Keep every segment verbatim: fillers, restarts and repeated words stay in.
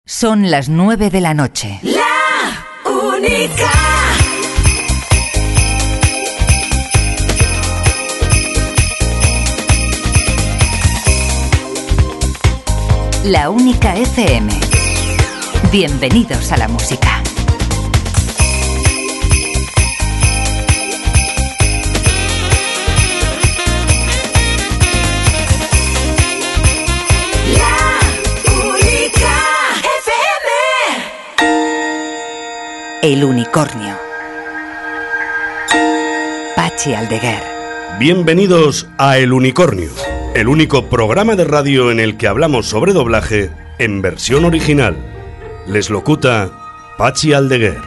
Son las nueve de la noche. La única. La Única F M. Bienvenidos a la música. El Unicornio. Patxi Aldeguer. Bienvenidos a El Unicornio, el único programa de radio en el que hablamos sobre doblaje en versión original. Les locuta Patxi Aldeguer.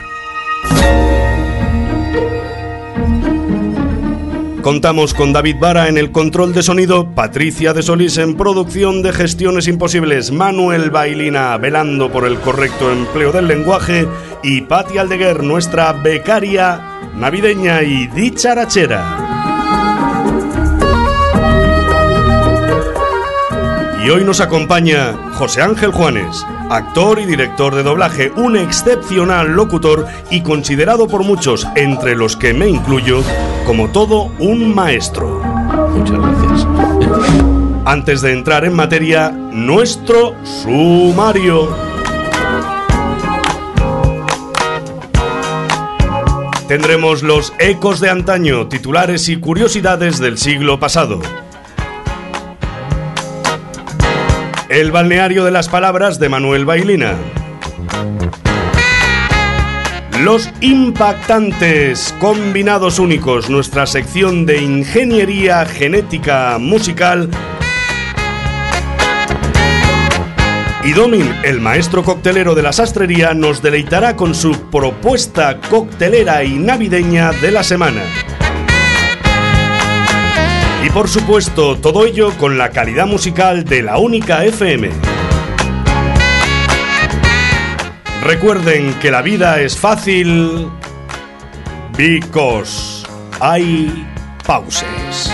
Contamos con David Vara en el control de sonido, Patricia de Solís en producción de Gestiones Imposibles, Manuel Bailina velando por el correcto empleo del lenguaje y Patxi Aldeguer, nuestra becaria navideña y dicharachera. Y hoy nos acompaña José Ángel Juanes, actor y director de doblaje, un excepcional locutor y considerado por muchos, entre los que me incluyo, como todo un maestro. Muchas gracias. Antes de entrar en materia, nuestro sumario. Tendremos los ecos de antaño, titulares y curiosidades del siglo pasado. El balneario de las palabras de Manuel Bailina. Los impactantes combinados únicos, nuestra sección de ingeniería genética musical. Y Domin, el maestro coctelero de la sastrería, nos deleitará con su propuesta coctelera y navideña de la semana. Y por supuesto, todo ello con la calidad musical de La Única F M. Recuerden que la vida es fácil because hay pauses.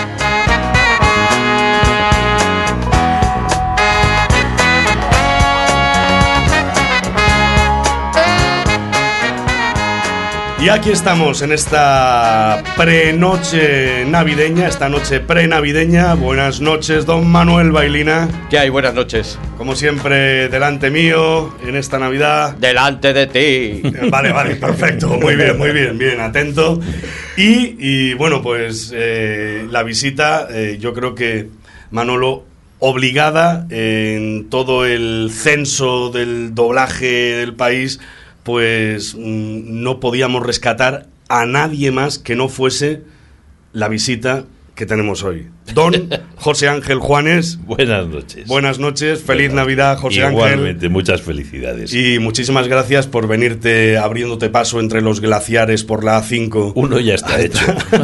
Y aquí estamos en esta prenoche navideña, esta noche prenavideña. Buenas noches, don Manuel Bailina. ¿Qué hay? Buenas noches. Como siempre, delante mío, en esta Navidad. Delante de ti. Vale, vale, perfecto. Muy bien, muy bien, bien, atento. Y, y bueno, pues eh, la visita, eh, yo creo que, Manolo, obligada en todo el censo del doblaje del país, pues no podíamos rescatar a nadie más que no fuese la visita que tenemos hoy. Don José Ángel Juanes. Buenas noches. Buenas noches, feliz Buenas. Navidad, José Igualmente, Ángel. Igualmente, muchas felicidades. Y muchísimas gracias por venirte abriéndote paso entre los glaciares por la A cinco. Uno ya está hecho.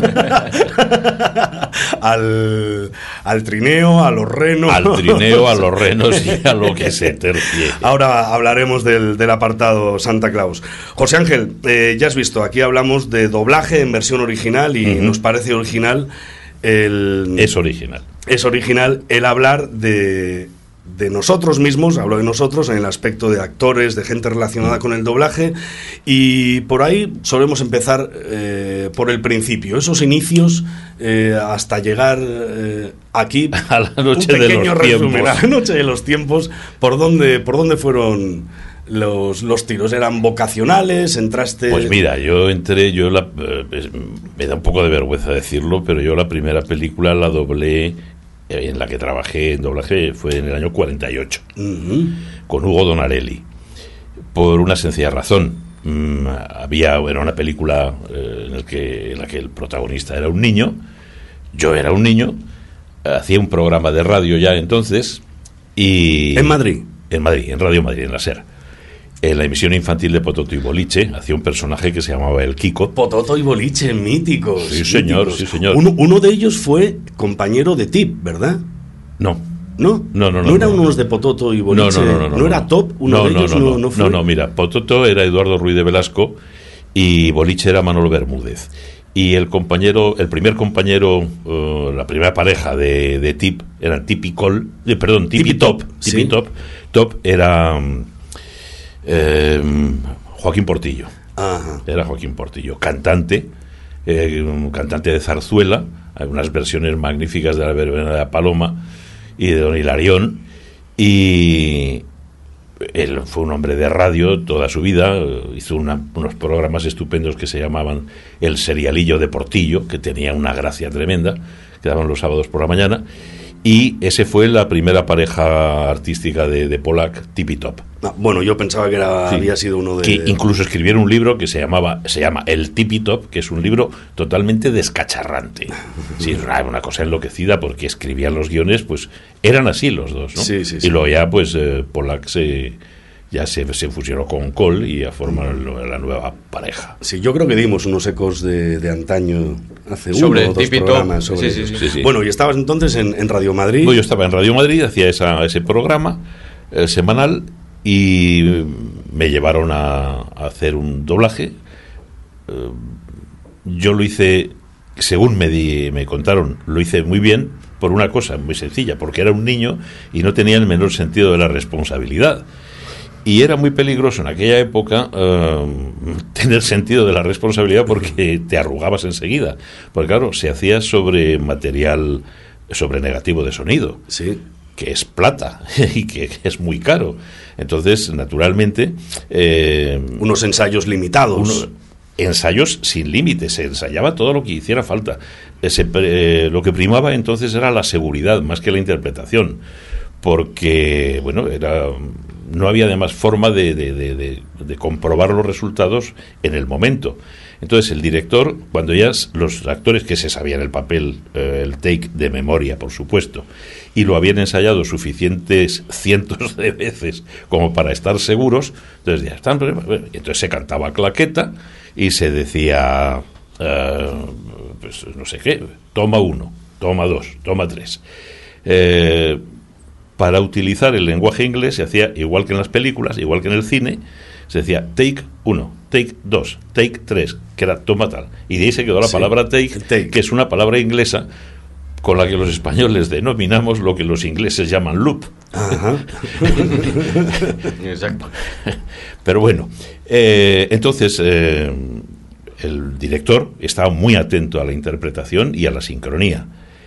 al, al trineo, a los renos. Al trineo, a los renos y a lo que se tercie. Ahora hablaremos del, del apartado Santa Claus. José Ángel, eh, ya has visto, aquí hablamos de doblaje en versión original y uh-huh. nos parece original el... Es original. Es original el hablar de... de nosotros mismos, hablo de nosotros en el aspecto de actores, de gente relacionada con el doblaje, y por ahí solemos empezar eh, por el principio, esos inicios eh, hasta llegar eh, aquí a la noche un pequeño de los resumen, tiempos. a la noche de los tiempos, por dónde, por dónde fueron los, los tiros, eran vocacionales, entraste... Pues mira, yo entré, yo la, eh, me da un poco de vergüenza decirlo, pero yo la primera película la doblé en la que trabajé en doblaje fue en el año cuarenta y ocho, uh-huh. con Hugo Donarelli, por una sencilla razón. Mm, había, era una película eh, en, el que, en la que el protagonista era un niño, yo era un niño, hacía un programa de radio ya entonces, y... ¿En Madrid? En Madrid, en Radio Madrid, en la SER. En la emisión infantil de Pototo y Boliche hacía un personaje que se llamaba el Kiko. Pototo y Boliche, míticos. Sí, señor, míticos. sí, señor. Uno, uno de ellos fue compañero de Tip, ¿verdad? No. ¿No? No, no, no. ¿No eran no, unos de Pototo y Boliche? No, no, no. ¿No, no, ¿No era no. Top? Uno no, de no, ellos no, no, no, no fue. No, no, mira, Pototo era Eduardo Ruiz de Velasco y Boliche era Manolo Bermúdez. Y el compañero, el primer compañero, uh, la primera pareja de, de Tip, eran Tip y Col, eh, perdón, Tip y Top. Tip y Top. Top era... Um, Eh, Joaquín Portillo. Ajá. Era Joaquín Portillo, cantante, eh, un cantante de zarzuela, hay unas versiones magníficas de la verbena de la Paloma y de Don Hilarión, y él fue un hombre de radio toda su vida, hizo una, unos programas estupendos que se llamaban El Serialillo de Portillo, que tenía una gracia tremenda, que daban los sábados por la mañana, y ese fue la primera pareja artística de, de Pollack, Tippy Top. Ah, bueno, yo pensaba que era, Sí. había sido uno de... Que incluso escribieron un libro que se llamaba se llama El Tippy Top, que es un libro totalmente descacharrante. Sí, era una cosa enloquecida porque escribían los guiones, pues eran así los dos, ¿no? Sí, sí, sí. Y luego ya, pues, eh, Pollack se, ya se, se fusionó con Cole y ya formaron lo- la nueva pareja. Sí, yo creo que dimos unos ecos de, de antaño hace Sobre uno o dos Tippy Top. programas. Sobre Sí, sí, sí. Sí, sí. Bueno, y estabas entonces en, en Radio Madrid. Luego yo estaba en Radio Madrid, hacía esa, ese programa eh, semanal y me llevaron a, a hacer un doblaje. Eh, yo lo hice, según me, di, me contaron, lo hice muy bien por una cosa muy sencilla, porque era un niño y no tenía el menor sentido de la responsabilidad. Y era muy peligroso en aquella época eh, tener sentido de la responsabilidad porque te arrugabas enseguida. Porque claro, se hacía sobre material, sobre negativo de sonido, Sí. que es plata y que es muy caro. Entonces, naturalmente, eh, Unos ensayos limitados. uno- ensayos sin límites, se ensayaba todo lo que hiciera falta. Ese, eh, lo que primaba entonces era la seguridad más que la interpretación, porque, bueno, era no había además forma de, de, de, de, de comprobar los resultados en el momento. Entonces el director, cuando ya los actores que se sabían el papel, eh, el take de memoria, por supuesto, y lo habían ensayado suficientes cientos de veces como para estar seguros, entonces ya están, entonces se cantaba claqueta y se decía, eh, pues no sé qué, toma uno, toma dos, toma tres. Eh, para utilizar el lenguaje inglés se hacía igual que en las películas, igual que en el cine, se decía take uno, take dos, take tres, que era toma tal. Y de ahí se quedó la Sí, palabra take, take, que es una palabra inglesa con la que los españoles denominamos lo que los ingleses llaman loop. Ajá. Exacto. Pero bueno, eh, entonces eh, el director estaba muy atento a la interpretación y a la sincronía.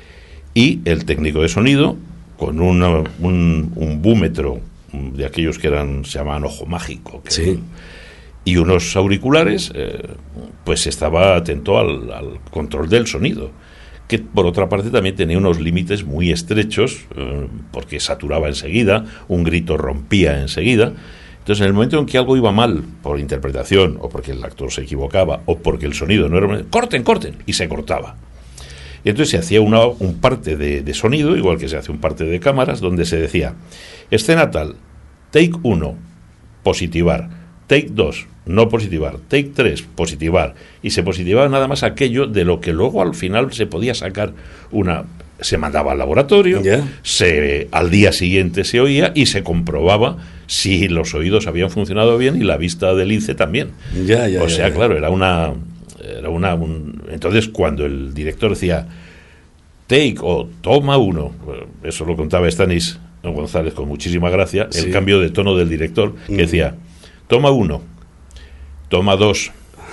Y el técnico de sonido, con una, un, un búmetro de aquellos que eran se llamaban ojo mágico, que Sí. y unos auriculares, eh, pues estaba atento al, al control del sonido, que por otra parte también tenía unos límites muy estrechos, eh, porque saturaba enseguida, un grito rompía enseguida. Entonces, en el momento en que algo iba mal por interpretación, o porque el actor se equivocaba, o porque el sonido no era... ¡Corten, corten! Y se cortaba. Y entonces se hacía una, un parte de, de sonido, igual que se hace un parte de cámaras, donde se decía, escena tal, take uno, positivar, take dos, no positivar, take tres, positivar, y se positivaba nada más aquello de lo que luego al final se podía sacar una... Se mandaba al laboratorio, Yeah. se, al día siguiente se oía y se comprobaba si los oídos habían funcionado bien y la vista del lince también. Ya, ya, o ya, sea, ya. claro, era una... Era una un- entonces, cuando el director decía take o toma uno, eso lo contaba Stanis González con muchísima gracia, Sí. el cambio de tono del director, que Mm. decía toma uno, toma dos,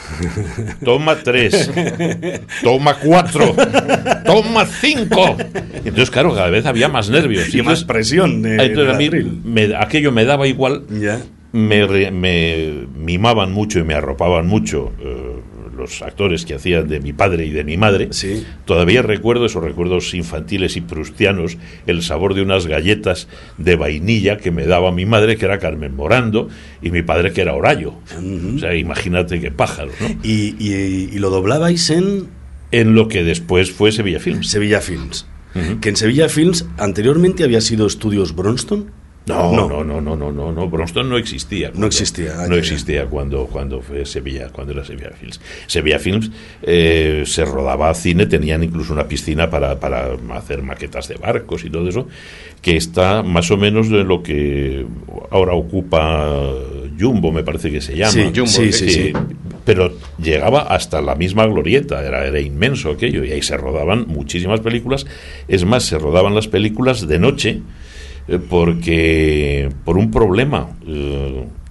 toma tres, toma cuatro, toma cinco. Entonces, claro, cada vez había más nervios. Y más entonces, presión de, entonces de a mí atril. me- aquello me daba igual. Ya. Me, re- me mimaban mucho y me arropaban mucho eh, los actores que hacían de mi padre y de mi madre. Sí. Todavía recuerdo esos recuerdos infantiles y prustianos, el sabor de unas galletas de vainilla que me daba mi madre, que era Carmen Morando, y mi padre, que era Horayo. O sea, imagínate qué pájaros, ¿no? Y, y, y lo doblabais en En lo que después fue Sevilla Films. Sevilla Films. Ujú. Que en Sevilla Films anteriormente había sido Estudios Bronston. No, no, no, no, no, no, no. Bronston no existía. No cuando- existía, ah, no ya, existía cuando, cuando fue Sevilla, cuando era Sevilla Films. Sevilla Films eh, se rodaba cine, tenían incluso una piscina para, para hacer maquetas de barcos y todo eso, que está más o menos de lo que ahora ocupa Jumbo, me parece que se llama. Sí, Jumbo, sí, sí, sí. Pero llegaba hasta la misma glorieta, era, era inmenso aquello, y ahí se rodaban muchísimas películas. Es más, se rodaban las películas de noche, eh, porque por un problema, eh,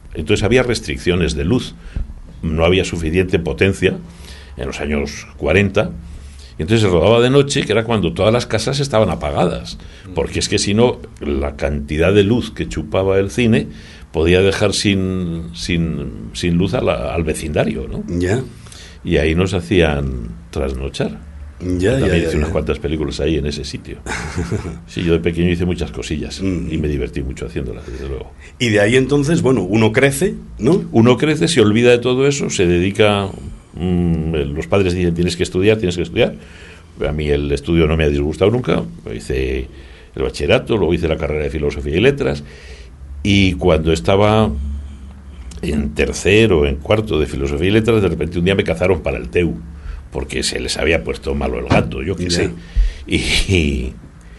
Entonces había restricciones de luz, no había suficiente potencia en los años cuarenta, y entonces se rodaba de noche, que era cuando todas las casas estaban apagadas, porque es que si no, la cantidad de luz que chupaba el cine podía dejar sin, sin, sin luz a la, al vecindario, ¿no? Ya. Y ahí nos hacían trasnochar. Ya, También ya, hice ya, unas ya. cuantas películas ahí en ese sitio. Sí, yo de pequeño hice muchas cosillas Mm. y me divertí mucho haciéndolas, desde luego. Y de ahí entonces, bueno, uno crece, ¿no? Uno crece, se olvida de todo eso, se dedica... Mmm, los padres dicen, tienes que estudiar, tienes que estudiar. A mí el estudio no me ha disgustado nunca. Hice el bachillerato, luego hice la carrera de Filosofía y Letras. Y cuando estaba en tercero, en cuarto de Filosofía y Letras, de repente un día me cazaron para el T E U, porque se les había puesto malo el gato, yo qué Ya. sé. Y, y,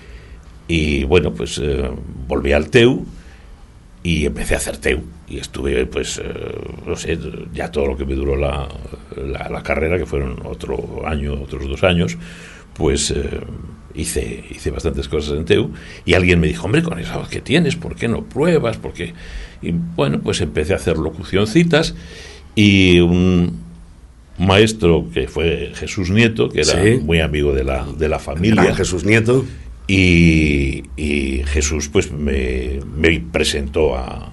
y, bueno, pues eh, volví al T E U y empecé a hacer T E U. Y estuve, pues, eh, no sé, ya todo lo que me duró la, la, la carrera, que fueron otro año, otros dos años, pues eh, hice, hice bastantes cosas en T E U. Y alguien me dijo, hombre, con esa voz que tienes, ¿por qué no pruebas? ¿Por qué? Y bueno, pues empecé a hacer locucioncitas y un maestro que fue Jesús Nieto, que era Sí. muy amigo de la, de la familia. Gran Jesús Nieto. Y, y Jesús pues me, me presentó a,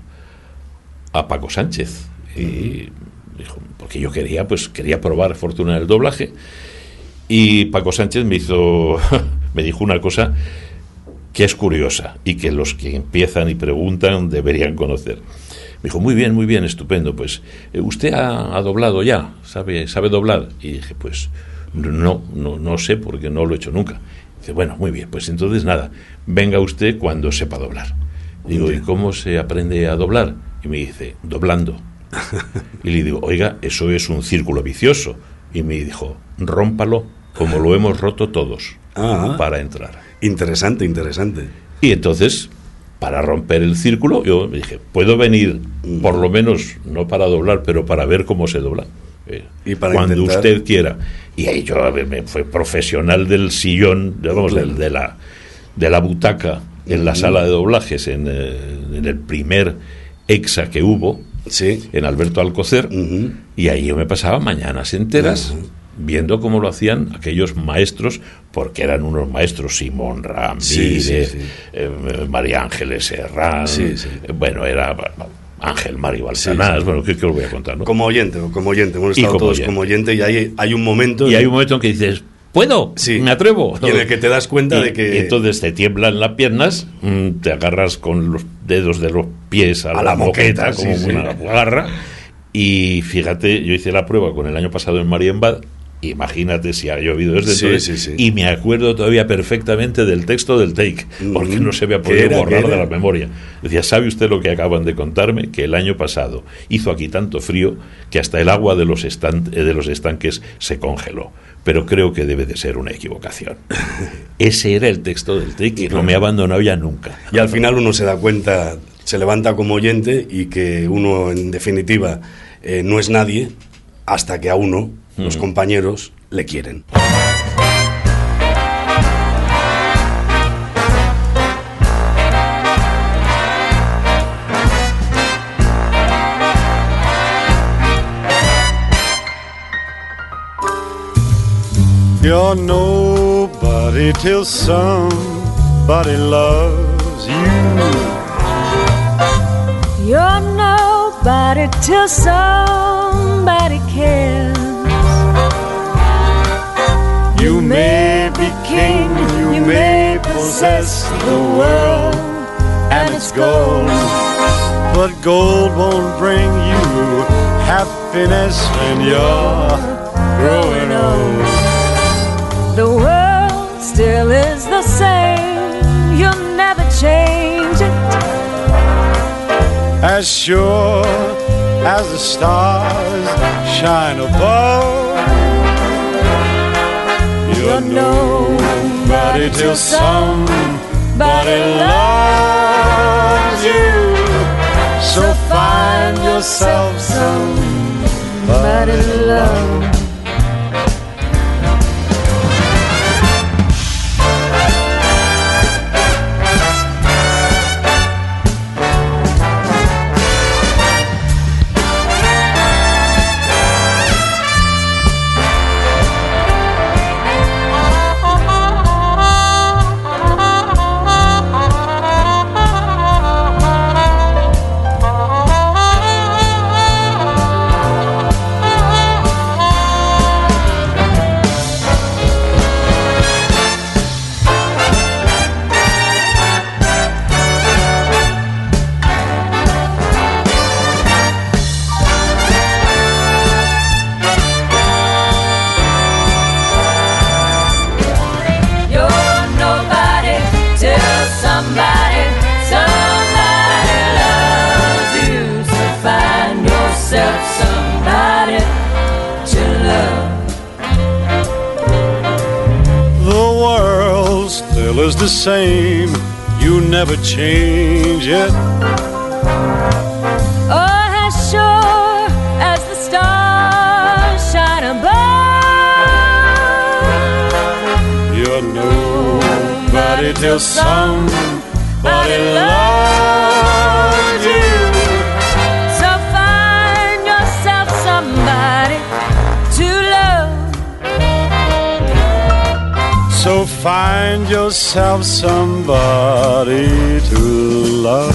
a Paco Sánchez. Y dijo, porque yo quería, pues quería probar fortuna del doblaje. Y Paco Sánchez me hizo, me dijo una cosa que es curiosa y que los que empiezan y preguntan deberían conocer. Me dijo, muy bien, muy bien, estupendo, pues eh, usted ha, ha doblado ya, sabe, sabe doblar. Y dije, pues no, no, no sé porque no lo he hecho nunca. Dice, bueno, muy bien, pues entonces nada, venga usted cuando sepa doblar. Digo, ¿y cómo se aprende a doblar? Y me dice, doblando. Y le digo, oiga, eso es un círculo vicioso. Y me dijo, rómpalo como lo hemos roto todos, Ah. para entrar. Interesante, interesante. Y entonces, para romper el círculo, yo me dije, puedo venir, por lo menos, no para doblar, pero para ver cómo se dobla. Eh, Y para cuando intentar- usted quiera. Y ahí yo a ver, me fue profesional del sillón, digamos, Claro. del- de, la, de la butaca en la sala de doblajes, en, eh, en el primer EXA que hubo, Sí. en Alberto Alcocer, Ujú. y ahí yo me pasaba mañanas enteras Ujú. viendo cómo lo hacían aquellos maestros, porque eran unos maestros, Simón Ramírez, Sí, sí, sí. eh, María Ángeles Serrán, Sí, sí. eh, bueno, era Ángel Mari Balsanás, Sí, sí. bueno, ¿qué, qué os voy a contar, no? Como oyente, como oyente. Hemos Y estado como todos oyente. como oyente y hay, hay un momento... Y en- hay un momento en que dices, ¿puedo? Sí. ¿Me atrevo? Y en el que te das cuenta Y- de que... y entonces te tiemblan las piernas, mm, te agarras con los dedos de los pies a, A la, la moqueta, moqueta, como sí, sí. una garra. Y fíjate, yo hice la prueba con el año pasado en Marienbad. Imagínate si ha llovido desde Sí, entonces. sí, sí. Y me acuerdo todavía perfectamente del texto del take, porque Mm. no se me ha ¿Qué podido era? borrar ¿Qué de era? la memoria. Decía, ¿sabe usted lo que acaban de contarme? Que el año pasado hizo aquí tanto frío que hasta el agua de los, estan- eh, de los estanques se congeló. Pero creo que debe de ser una equivocación. Ese era el texto del take y no me ha abandonado ya nunca. Y al final uno se da cuenta, se levanta como oyente y que uno, en definitiva, eh, no es nadie hasta que a uno, los Mm. compañeros, le quieren. You're nobody till somebody loves you. You're nobody till somebody cares. You may be king, you may possess the world and its gold, but gold won't bring you happiness when you're growing old. The world still is the same. You'll never change it. As sure as the stars shine above, you're nobody till somebody loves you. So find yourself somebody to love. was the same. You never change it. Oh, as sure as the stars shine above, You're nobody till somebody loves you. so find yourself somebody to love. So find yourself somebody to love.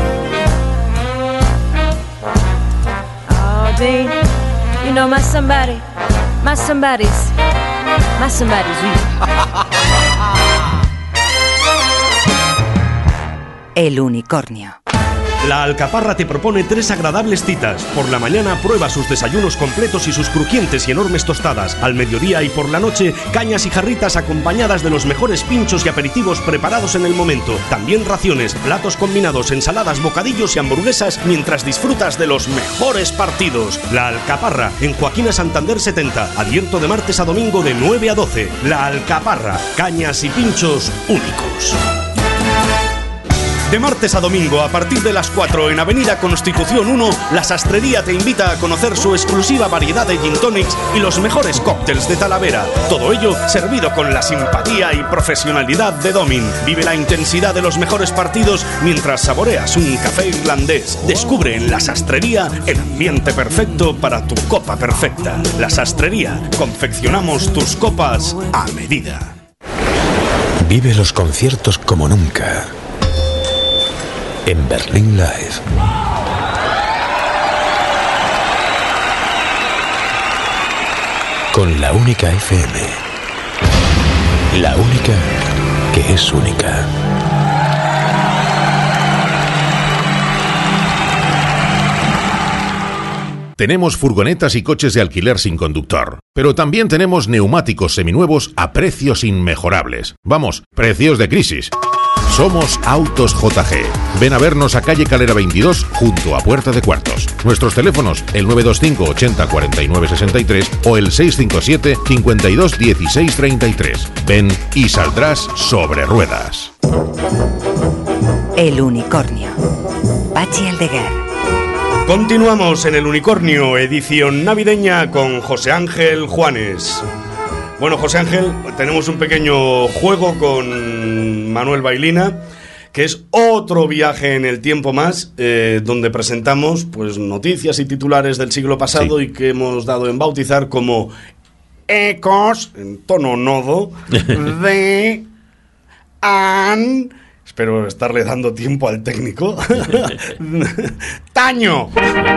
Oh, Dean, you know my somebody, my somebody's, my somebody's you. El unicornio. La Alcaparra te propone tres agradables citas. Por la mañana prueba sus desayunos completos y sus crujientes y enormes tostadas. Al mediodía y por la noche, cañas y jarritas acompañadas de los mejores pinchos y aperitivos preparados en el momento. También raciones, platos combinados, ensaladas, bocadillos y hamburguesas mientras disfrutas de los mejores partidos. La Alcaparra, en Joaquina Santander setenta, abierto de martes a domingo de nueve a doce. La Alcaparra, cañas y pinchos únicos. De martes a domingo, a partir de las cuatro, en Avenida Constitución uno, La Sastrería te invita a conocer su exclusiva variedad de gin tonics y los mejores cócteles de Talavera. Todo ello servido con la simpatía y profesionalidad de Domin. Vive la intensidad de los mejores partidos mientras saboreas un café irlandés. Descubre en La Sastrería el ambiente perfecto para tu copa perfecta. La Sastrería, confeccionamos tus copas a medida. Vive los conciertos como nunca en Berlín Live. Con la única F M. La única que es única. Tenemos furgonetas y coches de alquiler sin conductor, pero también tenemos neumáticos seminuevos a precios inmejorables. Vamos, precios de crisis. Somos Autos J G. Ven a vernos a calle Calera veintidós, junto a Puerta de Cuartos. Nuestros teléfonos, el nueve dos cinco ochenta cuarenta y nueve sesenta y tres o el seis cinco siete cincuenta y dos dieciséis treinta y tres. Ven y saldrás sobre ruedas. El unicornio. Pachi Aldeguer. Continuamos en El Unicornio, edición navideña con José Ángel Juanes. Bueno, José Ángel, tenemos un pequeño juego con Manuel Bailina, que es otro viaje en el tiempo más, eh, donde presentamos pues noticias y titulares del siglo pasado, sí, y que hemos dado en bautizar como ecos, en tono nodo, de an... Espero estarle dando tiempo al técnico. ¡Taño!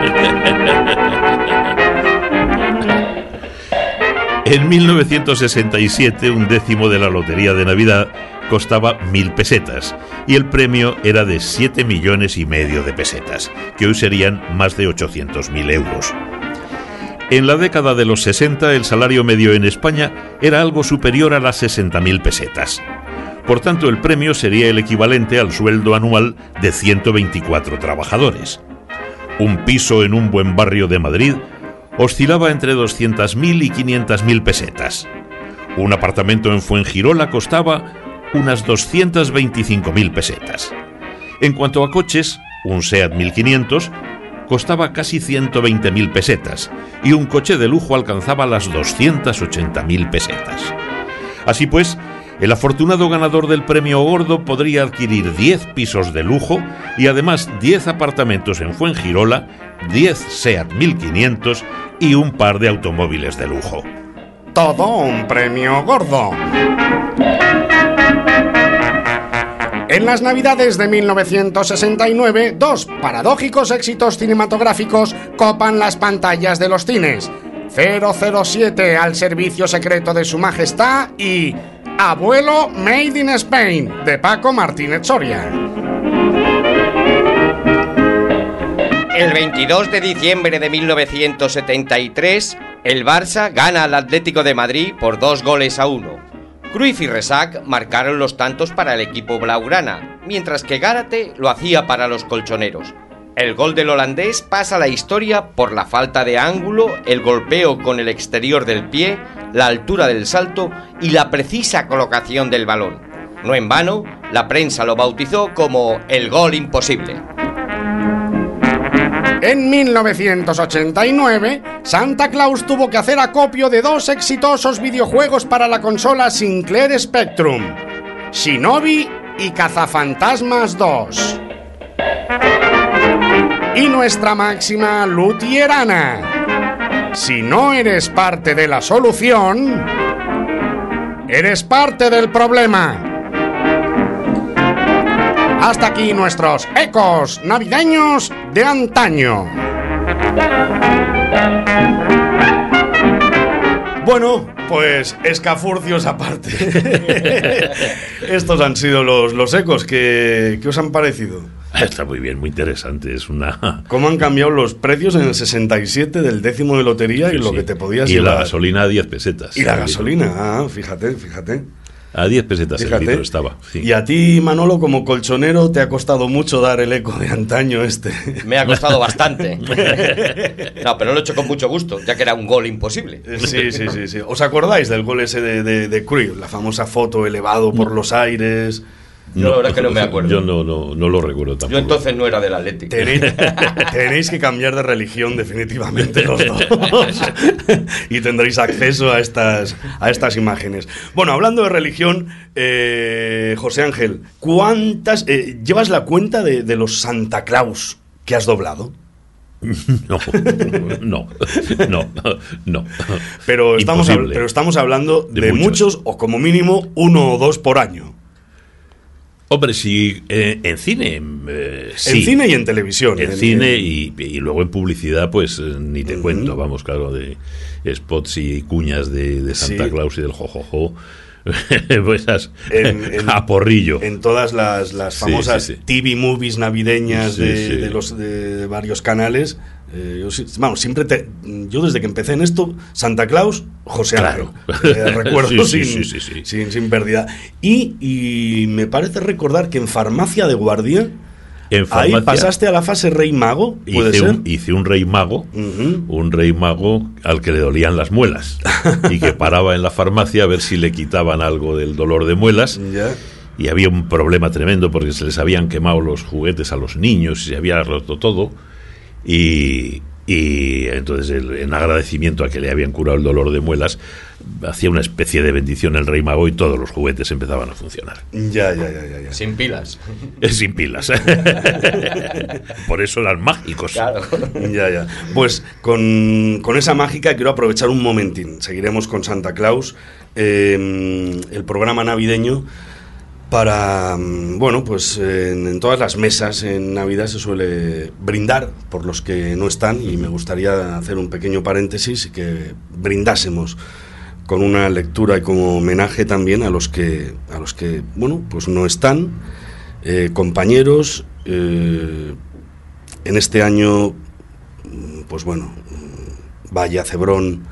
En mil novecientos sesenta y siete, un décimo de la lotería de Navidad costaba mil pesetas y el premio era de siete millones y medio de pesetas, que hoy serían más de ochocientos mil euros. En la década de los sesenta, el salario medio en España era algo superior a las sesenta mil pesetas. Por tanto, el premio sería el equivalente al sueldo anual de ciento veinticuatro trabajadores. Un piso en un buen barrio de Madrid oscilaba entre doscientas mil y quinientas mil pesetas. Un apartamento en Fuengirola costaba unas doscientas veinticinco mil pesetas. En cuanto a coches, un SEAT mil quinientos costaba casi ciento veinte mil pesetas y un coche de lujo alcanzaba las doscientas ochenta mil pesetas. Así pues, el afortunado ganador del premio gordo podría adquirir diez pisos de lujo y además diez apartamentos en Fuengirola, diez SEAT mil quinientos y un par de automóviles de lujo. Todo un premio gordo. En las Navidades de mil novecientos sesenta y nueve, dos paradójicos éxitos cinematográficos copan las pantallas de los cines. cero cero siete al servicio secreto de su majestad y Abuelo Made in Spain, de Paco Martínez Soria. El veintidós de diciembre de mil novecientos setenta y tres, el Barça gana al Atlético de Madrid por dos goles a uno. Cruyff y Resac marcaron los tantos para el equipo blaugrana, mientras que Gárate lo hacía para los colchoneros. El gol del holandés pasa a la historia por la falta de ángulo, el golpeo con el exterior del pie, la altura del salto y la precisa colocación del balón. No en vano, la prensa lo bautizó como el gol imposible. En mil novecientos ochenta y nueve, Santa Claus tuvo que hacer acopio de dos exitosos videojuegos para la consola Sinclair Spectrum, Shinobi y Cazafantasmas dos. Y nuestra máxima lutierana: si no eres parte de la solución, eres parte del problema. Hasta aquí nuestros ecos navideños de antaño. Bueno, pues escafurcios aparte. Estos han sido los, los ecos. ¿Qué, ¿Qué os han parecido? Está muy bien, muy interesante. Es una... ¿Cómo han cambiado los precios en el sesenta y siete del décimo de lotería sí, y lo sí. que te podías y llevar? Y la gasolina a diez pesetas. Y la gasolina, ah, fíjate, fíjate. A diez pesetas Fíjate. el litro estaba. Sí. Y a ti, Manolo, como colchonero, te ha costado mucho dar el eco de antaño este. Me ha costado bastante. No, pero lo he hecho con mucho gusto, ya que era un gol imposible. Sí, sí, sí, sí. ¿Os acordáis del gol ese de, de, de Cruyff? La famosa foto elevado por los aires. Yo no, la verdad es que no me acuerdo. Yo no, no, no lo recuerdo tampoco. Yo entonces no era del Atlético. Tenéis, tenéis que cambiar de religión definitivamente los dos. Y tendréis acceso a estas, a estas imágenes. Bueno, hablando de religión, eh, José Ángel, ¿cuántas eh, llevas la cuenta de, de los Santa Claus que has doblado? No, no, no, no. Pero estamos, hab- pero estamos hablando de, de muchos. muchos, o como mínimo uno o dos por año. Hombre, sí, eh, en cine, eh, sí. En cine y en televisión. En, en cine en... Y, y luego en publicidad, pues eh, ni te uh-huh. cuento, vamos, claro, de spots y cuñas de, de Santa sí. Claus y del jojojo. Pues as, en, en, a porrillo. En todas las, las famosas sí, sí, sí. T V movies navideñas sí, de, sí. de los de varios canales. Eh, yo, vamos, siempre te, yo desde que empecé en esto, Santa Claus, José Ángel. Claro. Eh, recuerdo sí, sin, sí, sí, sí. Sin, sin pérdida. Y, y me parece recordar que en Farmacia de Guardia, en farmacia, ahí pasaste a la fase Rey Mago, ¿puede hice ser? Un, hice un Rey Mago, uh-huh. un Rey Mago al que le dolían las muelas y que paraba en la farmacia a ver si le quitaban algo del dolor de muelas. Yeah. Y había un problema tremendo porque se les habían quemado los juguetes a los niños y se había roto todo. Y, y entonces el, en agradecimiento a que le habían curado el dolor de muelas, hacía una especie de bendición el Rey Mago y todos los juguetes empezaban a funcionar. Ya, ya, ya, ya, ya. Sin pilas. Sin pilas. Por eso eran mágicos. Claro. Ya, ya. Pues con, con esa mágica quiero aprovechar un momentín. Seguiremos con Santa Claus, eh, el programa navideño. Para, bueno, pues en, en todas las mesas en Navidad se suele brindar por los que no están, y me gustaría hacer un pequeño paréntesis y que brindásemos con una lectura y como homenaje también a los que, a los que bueno, pues no están, eh, compañeros, eh, en este año, pues bueno, Valla, Cebrón,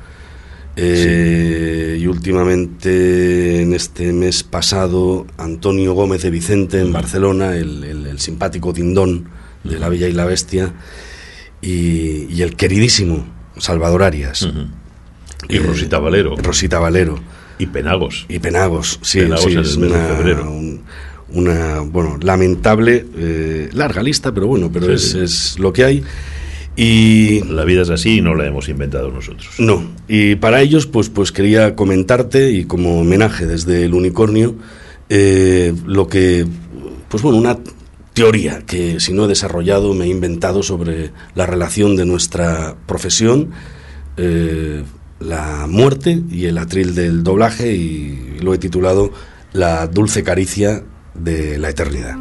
Eh, sí. Y últimamente en este mes pasado Antonio Gómez de Vicente en Barcelona, el, el, el simpático Dindón de La Bella y la Bestia, y, y el queridísimo Salvador Arias. Uh-huh. Y eh, Rosita Valero. Rosita Valero. Y Penagos. Y Penagos, sí, Penagos sí, en es el mes una, de febrero. Un, una, bueno, lamentable, eh, larga lista, pero bueno, pero sí, es, sí. es lo que hay. Y la vida es así y no la hemos inventado nosotros. No, y para ellos pues, pues quería comentarte, y como homenaje desde el Unicornio, eh, lo que, pues bueno, una teoría que si no he desarrollado me he inventado sobre la relación de nuestra profesión, eh, la muerte y el atril del doblaje, y lo he titulado La dulce caricia de la eternidad.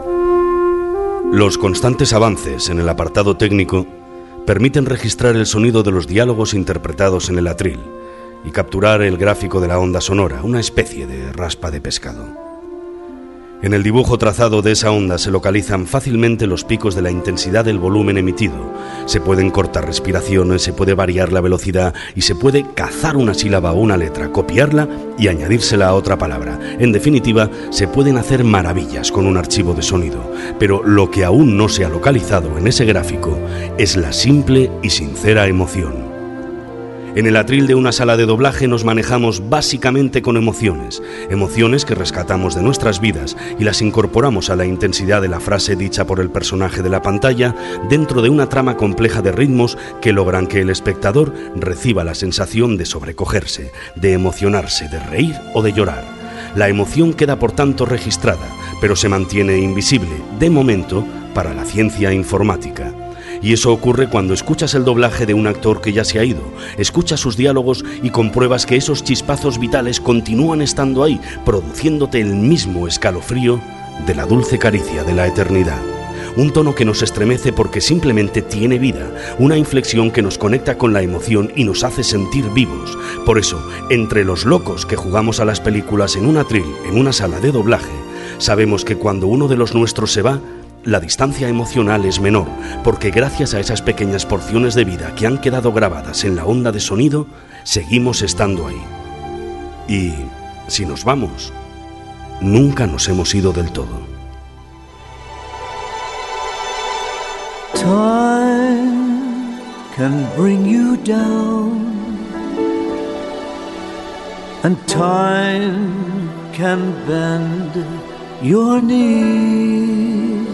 Los constantes avances en el apartado técnico permiten registrar el sonido de los diálogos interpretados en el atril y capturar el gráfico de la onda sonora, una especie de raspa de pescado. En el dibujo trazado de esa onda se localizan fácilmente los picos de la intensidad del volumen emitido. Se pueden cortar respiraciones, se puede variar la velocidad y se puede cazar una sílaba o una letra, copiarla y añadírsela a otra palabra. En definitiva, se pueden hacer maravillas con un archivo de sonido, pero lo que aún no se ha localizado en ese gráfico es la simple y sincera emoción. En el atril de una sala de doblaje nos manejamos básicamente con emociones, emociones que rescatamos de nuestras vidas y las incorporamos a la intensidad de la frase dicha por el personaje de la pantalla dentro de una trama compleja de ritmos que logran que el espectador reciba la sensación de sobrecogerse, de emocionarse, de reír o de llorar. La emoción queda por tanto registrada, pero se mantiene invisible, de momento, para la ciencia informática. Y eso ocurre cuando escuchas el doblaje de un actor que ya se ha ido, escuchas sus diálogos y compruebas que esos chispazos vitales continúan estando ahí, produciéndote el mismo escalofrío de la dulce caricia de la eternidad. Un tono que nos estremece porque simplemente tiene vida, una inflexión que nos conecta con la emoción y nos hace sentir vivos. Por eso, entre los locos que jugamos a las películas en un atril, en una sala de doblaje, sabemos que cuando uno de los nuestros se va, la distancia emocional es menor, porque gracias a esas pequeñas porciones de vida que han quedado grabadas en la onda de sonido, seguimos estando ahí. Y si nos vamos, nunca nos hemos ido del todo. Time can bring you down, and time can bend your knees.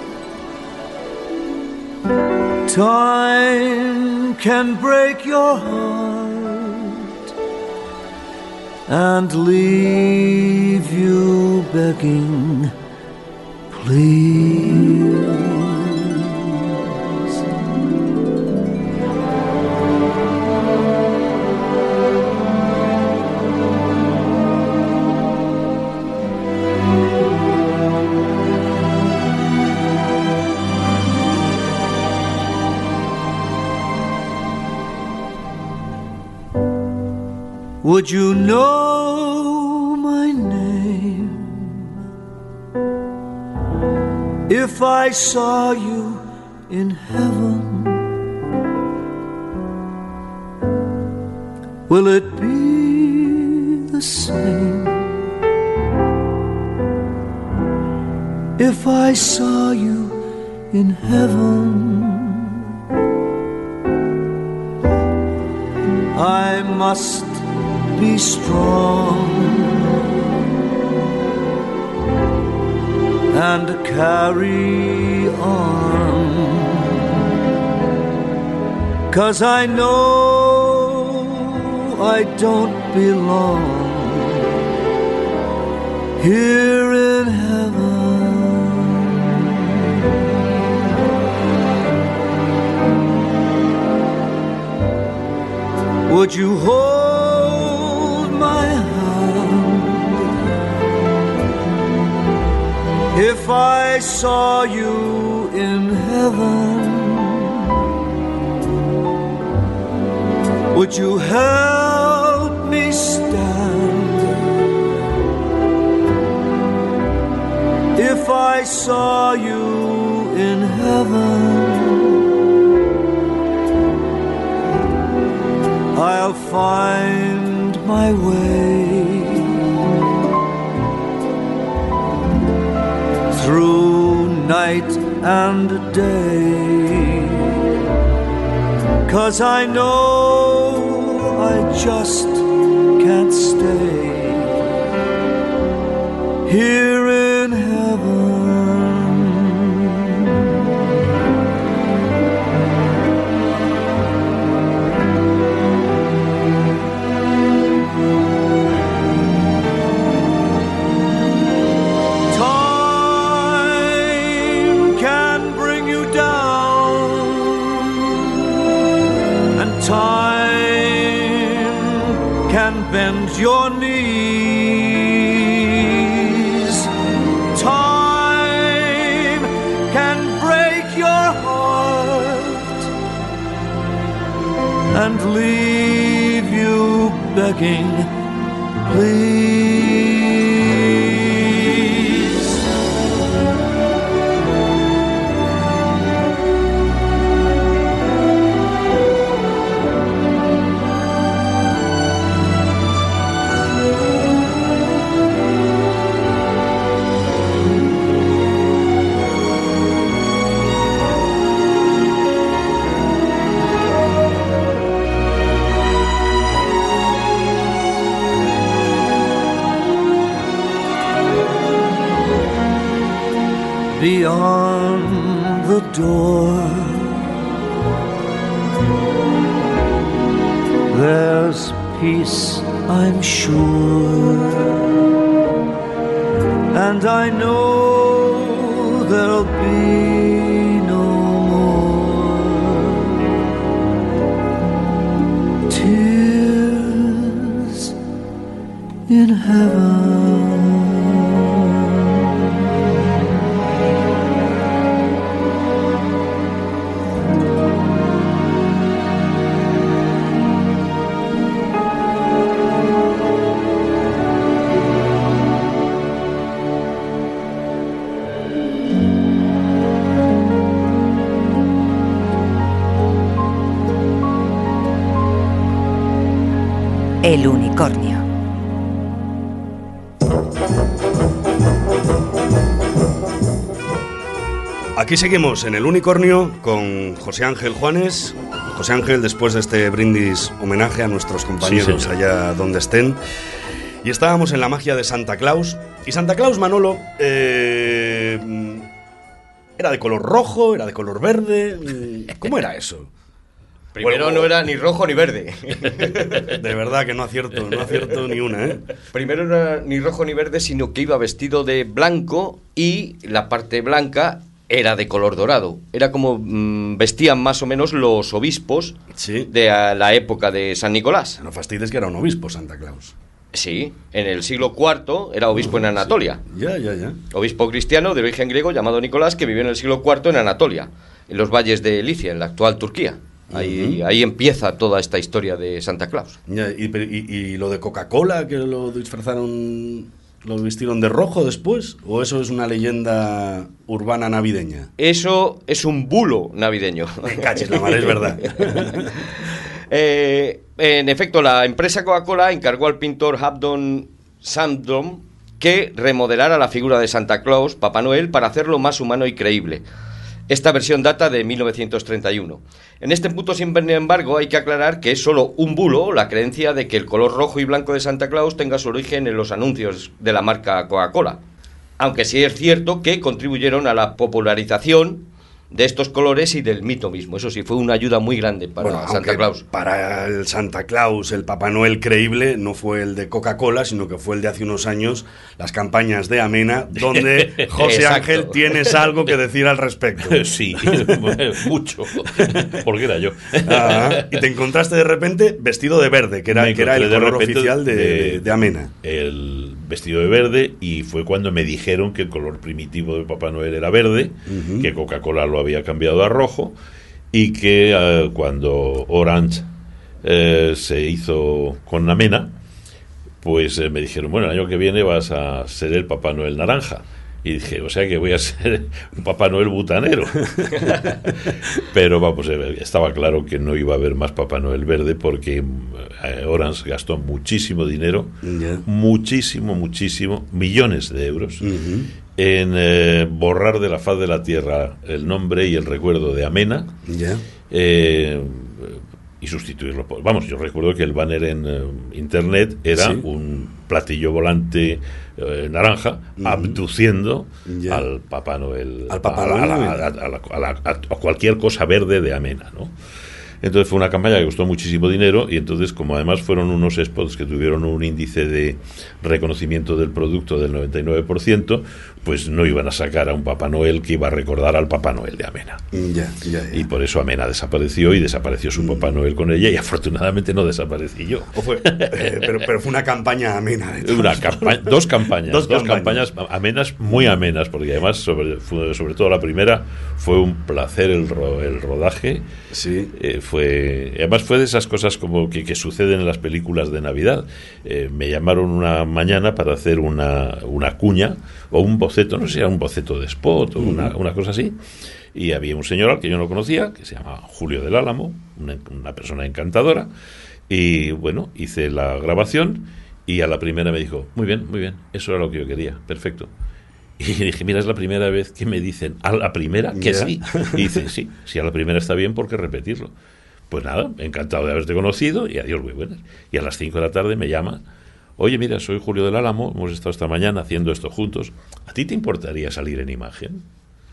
Time can break your heart and leave you begging, please. Would you know my name if I saw you in heaven? Will it be the same if I saw you in heaven? I must be strong and carry on, 'cause I know I don't belong here in heaven. Would you hold my hand if I saw you in heaven? Would you help me stand if I saw you in heaven? I'll find my way through night and day, 'cause I know I just can't stay here in heaven. Time can bend your knees. Time can break your heart and leave you begging, please. beyond the door. There's peace, I'm sure, and I know there'll be no more tears in heaven. El unicornio. Aquí seguimos en El Unicornio con José Ángel Juanes. José Ángel, después de este brindis homenaje a nuestros compañeros sí, allá donde estén. Y estábamos en la magia de Santa Claus. Y Santa Claus, Manolo, eh, era de color rojo, era de color verde. ¿Cómo era eso? Primero bueno, no era ni rojo ni verde. De verdad que no acierto, no acierto ni una, ¿eh? Primero no era ni rojo ni verde, sino que iba vestido de blanco y la parte blanca era de color dorado. Era como mmm, vestían más o menos los obispos sí. de la época de San Nicolás. No fastidies que era un obispo Santa Claus. Sí, en el siglo cuarto era obispo en Anatolia. Sí. Ya, ya, ya. Obispo cristiano de origen griego llamado Nicolás, que vivió en el siglo cuarto en Anatolia, en los valles de Licia, en la actual Turquía. Ahí, uh-huh. ahí empieza toda esta historia de Santa Claus. Ya, y, y, y lo de Coca-Cola, que lo disfrazaron, lo vistieron de rojo después, ¿o eso es una leyenda urbana navideña? Eso es un bulo navideño. Me cachis la madre, es verdad. eh, en efecto, la empresa Coca-Cola encargó al pintor Abdon Samdom que remodelara la figura de Santa Claus, Papá Noel, para hacerlo más humano y creíble. Esta versión data de mil novecientos treinta y uno. En este punto, sin embargo, hay que aclarar que es solo un bulo la creencia de que el color rojo y blanco de Santa Claus tenga su origen en los anuncios de la marca Coca-Cola. Aunque sí es cierto que contribuyeron a la popularización de estos colores y del mito mismo. Eso sí, fue una ayuda muy grande para bueno, Santa Claus. Para el Santa Claus, el Papá Noel creíble no fue el de Coca-Cola, sino que fue el de hace unos años, las campañas de Amena, donde José Ángel tienes algo que decir al respecto. Sí, mucho, porque era yo. Ah, y te encontraste de repente vestido de verde, que era, que era el color oficial de, de, de Amena. El vestido de verde, y fue cuando me dijeron que el color primitivo de Papá Noel era verde, uh-huh. que Coca-Cola lo había cambiado a rojo, y que uh, cuando Orange eh, se hizo con Amena, pues eh, me dijeron, bueno, el año que viene vas a ser el Papá Noel naranja. Y dije, o sea que voy a ser un Papá Noel butanero. Pero vamos, estaba claro que no iba a haber más Papá Noel verde, porque Orange gastó muchísimo dinero, yeah. muchísimo, muchísimo, millones de euros, uh-huh. en eh, borrar de la faz de la tierra el nombre y el recuerdo de Amena, yeah. eh, y sustituirlo por... Vamos, yo recuerdo que el banner en uh, internet era ¿sí? un platillo volante eh, naranja, uh-huh. abduciendo yeah. al Papá Noel, al Papá a, Noel. A, a, a, a, a, a, a cualquier cosa verde de Amena, ¿no? Entonces fue una campaña que costó muchísimo dinero, y entonces, como además fueron unos spots que tuvieron un índice de reconocimiento del producto del noventa y nueve por ciento, pues no iban a sacar a un Papá Noel que iba a recordar al Papá Noel de Amena. Ya, ya, ya. Y por eso Amena desapareció, y desapareció su Papá Noel con ella, y afortunadamente no desaparecí yo. O fue, eh, pero, pero fue una campaña amena. De una campa- dos campañas, dos, dos campañas. campañas amenas, muy amenas, porque además, sobre, sobre todo la primera, fue un placer el, ro- el rodaje. Sí. Eh, fue, además fue de esas cosas como que, que suceden en las películas de Navidad. Eh, me llamaron una mañana para hacer una, una cuña o un boceto, no sé si era un boceto de spot o uh-huh. una, una cosa así, y había un señor al que yo no conocía, que se llama Julio del Álamo, una, una persona encantadora, y bueno, hice la grabación, y a la primera me dijo, muy bien, muy bien, eso era lo que yo quería, perfecto. Y dije, mira, es la primera vez que me dicen a la primera que yeah. sí. Y dice, sí, si a la primera está bien, ¿por qué repetirlo? Pues nada, encantado de haberte conocido, y adiós, muy buenas. Y a las cinco de la tarde me llama, oye, mira, soy Julio del Álamo, hemos estado esta mañana haciendo esto juntos, ¿a ti te importaría salir en imagen?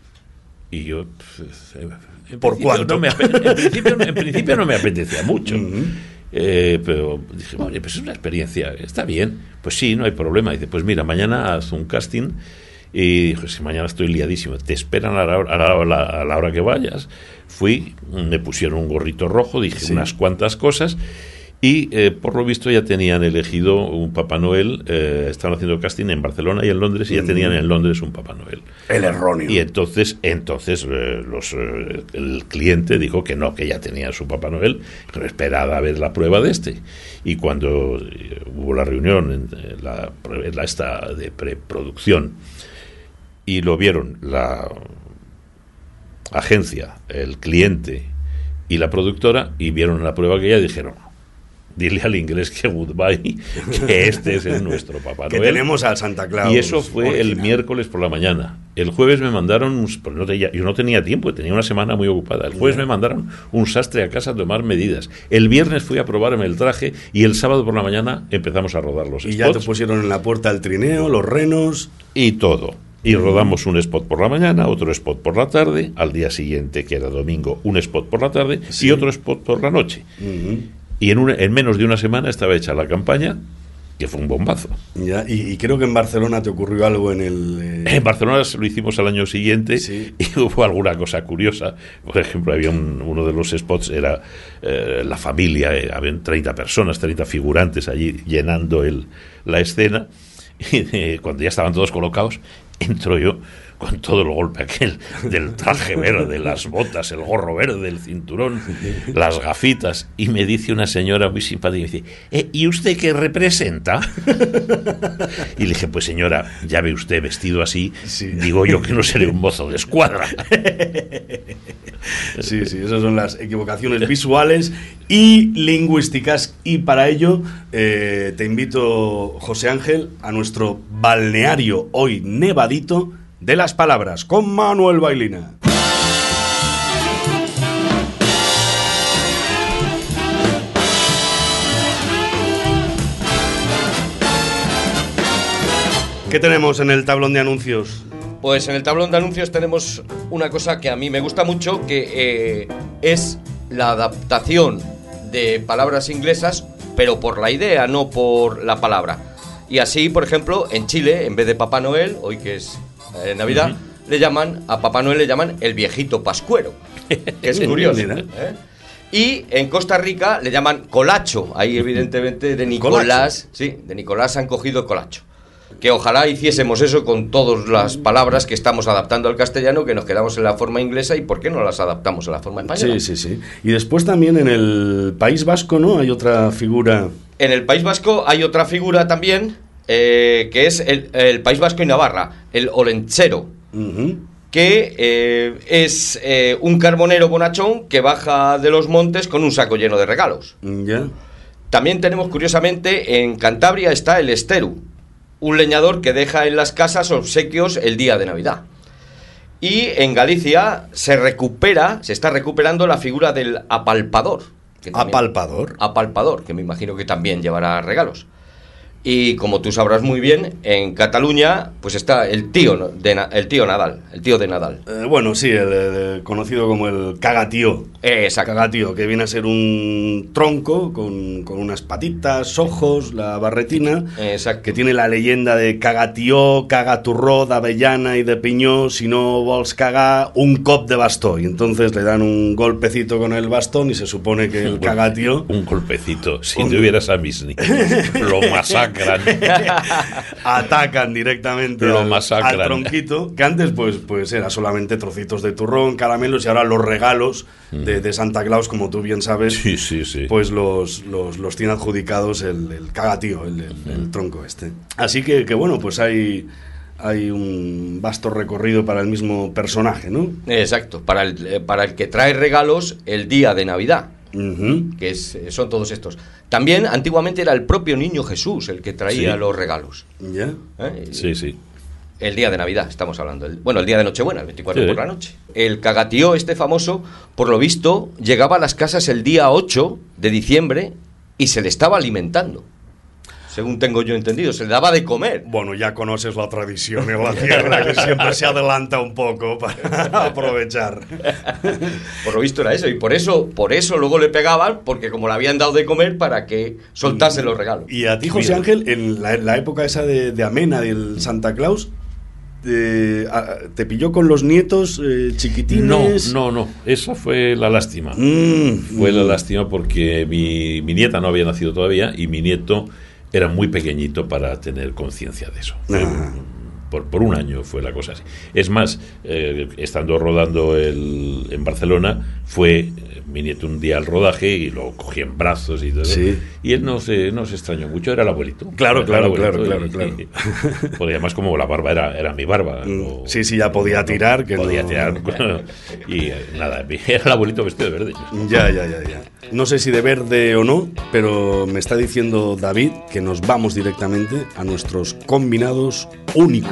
Y yo... Pues, en ¿Por cuánto? No me, en, principio, en principio no me apetecía mucho. Uh-huh. Eh, pero dije, oye, pues es una experiencia, está bien. Pues sí, no hay problema. Dice, pues mira, mañana haz un casting. Y dijo, si mañana estoy liadísimo, te esperan a la, hora, a, la, a la hora que vayas. Fui, me pusieron un gorrito rojo, dije sí. unas cuantas cosas. Y eh, por lo visto ya tenían elegido un Papá Noel, eh, estaban haciendo casting en Barcelona y en Londres, y ya tenían en Londres un Papá Noel. El erróneo. Y entonces, entonces eh, los, eh, el cliente dijo que no, que ya tenía su Papá Noel, pero esperaba a ver la prueba de este. Y cuando eh, hubo la reunión, en la, la esta de preproducción, y lo vieron la agencia, el cliente y la productora, y vieron la prueba que ya dijeron, dile al inglés que goodbye, que este es el nuestro Papá Noel. Que tenemos al Santa Claus. Y eso fue original. El miércoles por la mañana. El jueves me mandaron, un, pues no tenía, yo no tenía tiempo, tenía una semana muy ocupada. El jueves yeah. me mandaron un sastre a casa a tomar medidas. El viernes fui a probarme el traje y el sábado por la mañana empezamos a rodar los y spots. Y ya te pusieron en la puerta el trineo, los renos. Y todo. Y rodamos un spot por la mañana, otro spot por la tarde, al día siguiente, que era domingo, un spot por la tarde sí. y otro spot por la noche. Uh-huh. Y en, una, en menos de una semana estaba hecha la campaña, que fue un bombazo. Ya, y, y creo que en Barcelona te ocurrió algo en el... Eh... En Barcelona lo hicimos al año siguiente sí. y hubo alguna cosa curiosa. Por ejemplo, había un, uno de los spots, era eh, la familia, eh, habían treinta personas, treinta figurantes allí llenando el, la escena. Y eh, cuando ya estaban todos colocados, entro yo con todo el golpe aquel del traje verde, las botas, el gorro verde, el cinturón, las gafitas, y me dice una señora muy simpática, y dice, ¿Eh, ¿y usted qué representa? Y le dije, pues señora, ya ve usted vestido así, sí. digo yo que no seré un mozo de escuadra. Sí, sí, esas son las equivocaciones visuales y lingüísticas, y para ello eh, te invito, José Ángel, a nuestro balneario hoy nevadito de las palabras, con Manuel Bailina. ¿Qué tenemos en el tablón de anuncios? Pues en el tablón de anuncios tenemos una cosa que a mí me gusta mucho, que eh, es la adaptación de palabras inglesas, pero por la idea, no por la palabra. Y así, por ejemplo, en Chile, en vez de Papá Noel, hoy que es eh, Navidad, uh-huh. le llaman, a Papá Noel le llaman el viejito pascuero, que es curioso. ¿eh? Y en Costa Rica le llaman colacho, ahí evidentemente de Nicolás, sí, de Nicolás han cogido colacho. Que ojalá hiciésemos eso con todas las palabras que estamos adaptando al castellano, que nos quedamos en la forma inglesa, y ¿por qué no las adaptamos a la forma española? Sí, sí, sí. Y después también en el País Vasco, ¿no? Hay otra figura. En el País Vasco hay otra figura también, eh, que es el, el País Vasco y Navarra, el olentzero, uh-huh. que eh, es eh, un carbonero bonachón que baja de los montes con un saco lleno de regalos. Ya. Yeah. También tenemos, curiosamente, en Cantabria está el esteru, un leñador que deja en las casas obsequios el día de Navidad. Y en Galicia se recupera, se está recuperando la figura del apalpador. Que también, ¿Apalpador? Apalpador, que me imagino que también llevará regalos. Y como tú sabrás muy bien, en Cataluña pues está el tío de el tío Nadal, el tío de Nadal. Eh, bueno, sí, el, el conocido como el cagatío. Eh, exacto. Cagatío, que viene a ser un tronco con, con unas patitas, ojos, la barretina. Exacto. Que tiene la leyenda de cagatío, cagaturró, d'avellana y de piñó, si no vols cagar, un cop de bastó. Y entonces le dan un golpecito con el bastón y se supone que el cagatío... Un golpecito, si un... tuvieras a Misni, lo masacra. Atacan directamente lo al, al tronquito, que antes pues, pues era solamente trocitos de turrón, caramelos, y ahora los regalos mm. de, de Santa Claus, como tú bien sabes, sí, sí, sí. pues los, los, los tiene adjudicados el, el cagatío, el, el, mm. el tronco este. Así que, que bueno, pues hay... hay un vasto recorrido para el mismo personaje, ¿no? Exacto, para el, para el que trae regalos el día de Navidad. Uh-huh. Que es, son todos estos. También antiguamente era el propio niño Jesús el que traía sí. los regalos. ¿Ya? ¿Eh? Sí, sí. El día de Navidad, estamos hablando. El, bueno, el día de Nochebuena, el veinticuatro sí. por la noche. El cagatío este famoso, por lo visto, llegaba a las casas el día ocho de diciembre y se le estaba alimentando. según tengo yo entendido, se le daba de comer. Bueno, ya conoces la tradición en la tierra, que siempre se adelanta un poco para aprovechar. Por lo visto era eso, y por eso, por eso luego le pegaban, porque como le habían dado de comer para que soltase los regalos. Y a ti, José Ángel, en la, en la época esa de, de amena del Santa Claus, Eh, ¿te pilló con los nietos eh, chiquitines? No, no, no. Esa fue la lástima. Mm, fue mm. la lástima porque mi, mi nieta no había nacido todavía y mi nieto era muy pequeñito para tener conciencia de eso. Ah. Por, por un año fue la cosa así. Es más, eh, estando rodando el, en Barcelona, fue eh, mi nieto un día al rodaje y lo cogí en brazos y todo. Sí. Y él no se, no se extrañó mucho, era el abuelito. Claro, Era claro, el abuelito claro, y- claro, y- porque además como la barba era, era mi barba. no- Sí, sí, ya podía tirar. Que podía no- tirar. Y eh, nada, era el abuelito vestido de verde. Ya, ya, ya, ya. No sé si de verde o no, pero me está diciendo David que nos vamos directamente a nuestros combinados únicos.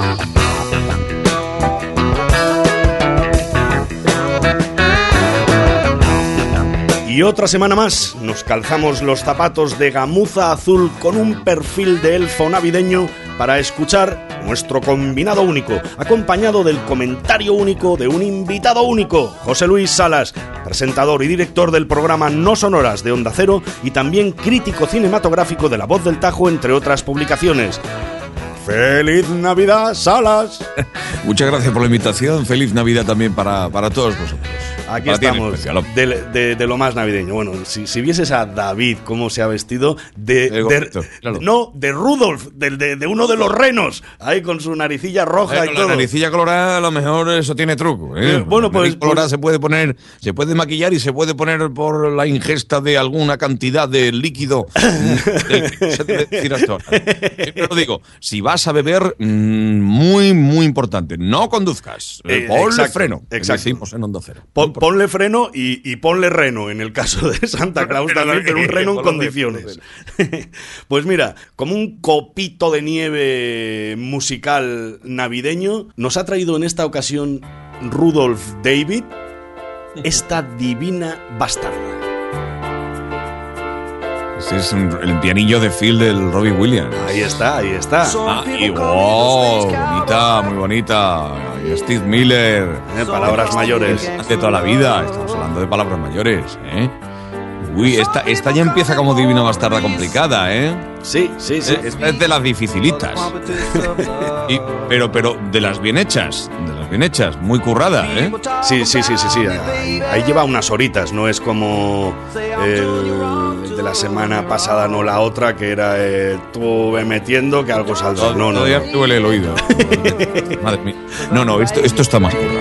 Y otra semana más nos calzamos los zapatos de gamuza azul con un perfil de elfo navideño para escuchar nuestro combinado único, acompañado del comentario único de un invitado único, José Luis Salas, presentador y director del programa No Sonoras de Onda Cero y también crítico cinematográfico de La Voz del Tajo, entre otras publicaciones. ¡Feliz Navidad, Salas! Muchas gracias por la invitación. Feliz Navidad también para, para todos vosotros. Aquí Para ti en estamos, especial. de, de, de lo más navideño. Bueno, si, si vieses a David cómo se ha vestido de... El de- gorrito, claro. No, de Rudolf, de, de, de uno de los renos, ahí con su naricilla roja Eh, y con todo. la naricilla colorada a lo mejor eso tiene truco. ¿eh? Eh, bueno, La pues- nariz colorada pues- se puede poner, se puede maquillar y se puede poner por la ingesta de alguna cantidad de líquido. del que se debe decir hasta ahora. Siempre lo digo, si vas a beber, mmm, muy, muy importante, no conduzcas. Eh, ponle exacto, freno. que exacto. decimos en Onda Cero. Pon- ponle freno y, y ponle reno, en el caso de Santa Claus también, pero un reno en condiciones. Pues mira, como un copito de nieve musical navideño, nos ha traído en esta ocasión Rudolf David, esta divina bastarda. Este es un- el pianillo de Phil del Robbie Williams. Ahí está, ahí está. Ah, y wow, bonita, muy bonita. Y Steve Miller. Eh, palabras mayores. De toda la vida, estamos hablando de palabras mayores, ¿eh? Uy, esta, esta ya empieza como divina bastarda complicada, ¿eh? Sí, sí, sí. Eh, Esta es de las dificilitas. Y- pero, pero de las bien hechas, de las bien hechas, muy currada, ¿eh? Sí, sí, sí, sí, sí. Ahí, ahí lleva unas horitas, no es como el de la semana pasada, no la otra, que era eh, tú ve metiendo que algo saldrá. No, no, Todavía no. me duele el oído. Madre mía. No, no, esto, esto está más currado.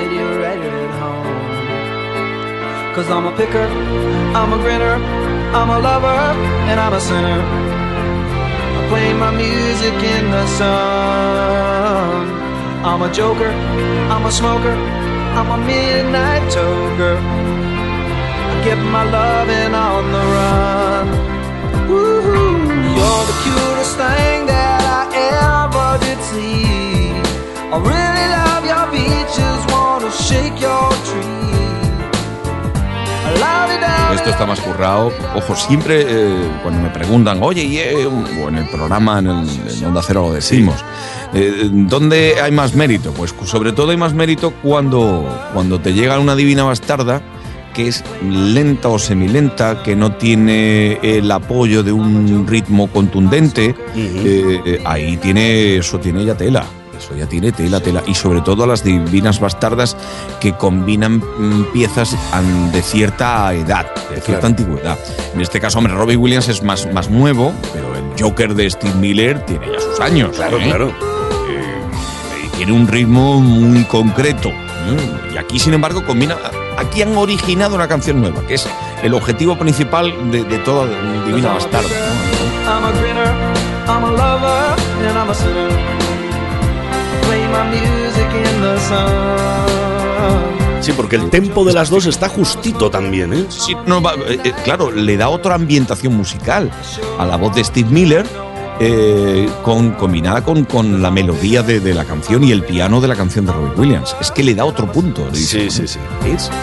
Cause I'm a picker, I'm a grinner, I'm a lover, and I'm a sinner. I play my music in the sun. I'm a joker, I'm a smoker, I'm a midnight toker. I get my loving on the run. Woo-hoo. You're the cutest thing that I ever did see. I really love your beaches, wanna shake your tree. Esto está más currado. Ojo, siempre eh, cuando me preguntan, oye, y, eh, o en el programa, en, el, en Onda Cero lo decimos, eh, ¿dónde hay más mérito? Pues sobre todo hay más mérito cuando, cuando te llega una divina bastarda que es lenta o semilenta, que no tiene el apoyo de un ritmo contundente. eh, eh, ahí tiene, eso tiene ya tela. Eso ya tiene tela, tela. Y sobre todo las divinas bastardas que combinan mm, piezas an- de cierta edad, de cierta Claro. antigüedad. En este caso, hombre, Robbie Williams es más, más nuevo, pero el Joker de Steve Miller tiene ya sus años. Claro, ¿eh? claro. Eh, y tiene un ritmo muy concreto. ¿eh? Y aquí, sin embargo, combina... Aquí han originado una canción nueva, que es el objetivo principal de, de toda divina bastarda, ¿no? I'm a grinner, I'm a lover, and I'm a sinner. Play my music in the sun. Sí, porque el tempo de las dos está justito también, ¿eh? Sí, no, va- eh, eh, claro, le da otra ambientación musical a la voz de Steve Miller, eh, con, combinada con, con la melodía de, de la canción y el piano de la canción de Robbie Williams. Es que le da otro punto. le dice, Sí, sí, sí. Es,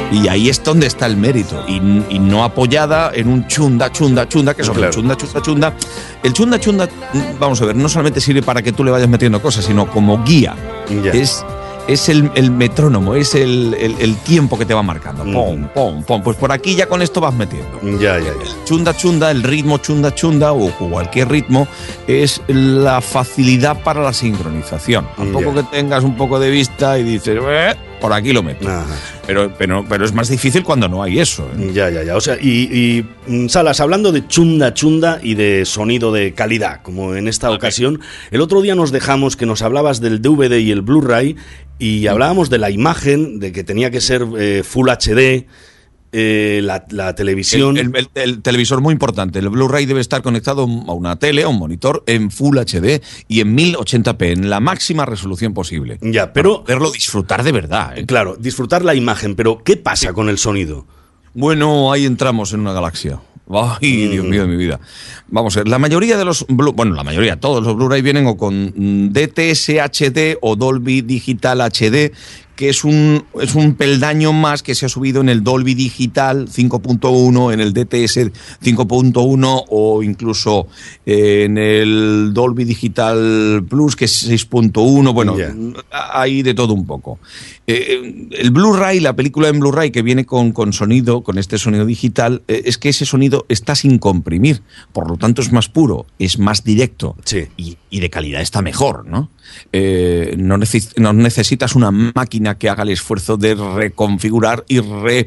Y ahí es donde está el mérito. Y, y no apoyada en un chunda, chunda, chunda, que sobre Claro. el chunda, chunda, chunda. El chunda, chunda, vamos a ver, no solamente sirve para que tú le vayas metiendo cosas, sino como guía. Ya. Es, es el, el metrónomo, es el, el, el tiempo que te va marcando. Mm. Pom, pom, pom. Pues por aquí ya con esto vas metiendo. Ya, ya, ya. Chunda chunda, el ritmo chunda chunda o cualquier ritmo es la facilidad para la sincronización. A poco Ya. que tengas un poco de vista y dices, "Eh, por aquí lo meto". Ajá. Pero, pero, pero es más difícil cuando no hay eso. ¿eh? Ya, ya, ya. O sea, y, y mm, Salas, hablando de chunda chunda y de sonido de calidad, como en esta ocasión, el otro día nos dejamos que nos hablabas del D V D y el Blu-ray y hablábamos de la imagen, de que tenía que ser eh, Full H D, eh, la, la televisión. El, el- el- el televisor muy importante. El Blu-ray debe estar conectado a una tele, a un monitor en Full H D y en mil ochenta p, en la máxima resolución posible. Ya, pero- Para poderlo disfrutar de verdad. ¿eh? Claro, disfrutar la imagen, pero ¿qué pasa con el sonido? Bueno, ahí entramos en una galaxia. Ay, Mm. Dios mío de mi vida. Vamos a ver, la mayoría de los Blu- bueno, la mayoría, todos los Blu-ray vienen o con mm, D T S H D o Dolby Digital H D, que es un, es un peldaño más que se ha subido en el Dolby Digital cinco punto uno, en el D T S cinco punto uno o incluso en el Dolby Digital Plus, que es seis punto uno. Bueno, Ya. hay de todo un poco. Eh, el Blu-ray, la película en Blu-ray que viene con, con sonido, con este sonido digital, eh, es que ese sonido está sin comprimir, por lo tanto es más puro, es más directo Sí. y, y de calidad está mejor, ¿no? Eh, no, neces- no necesitas una máquina que haga el esfuerzo de reconfigurar y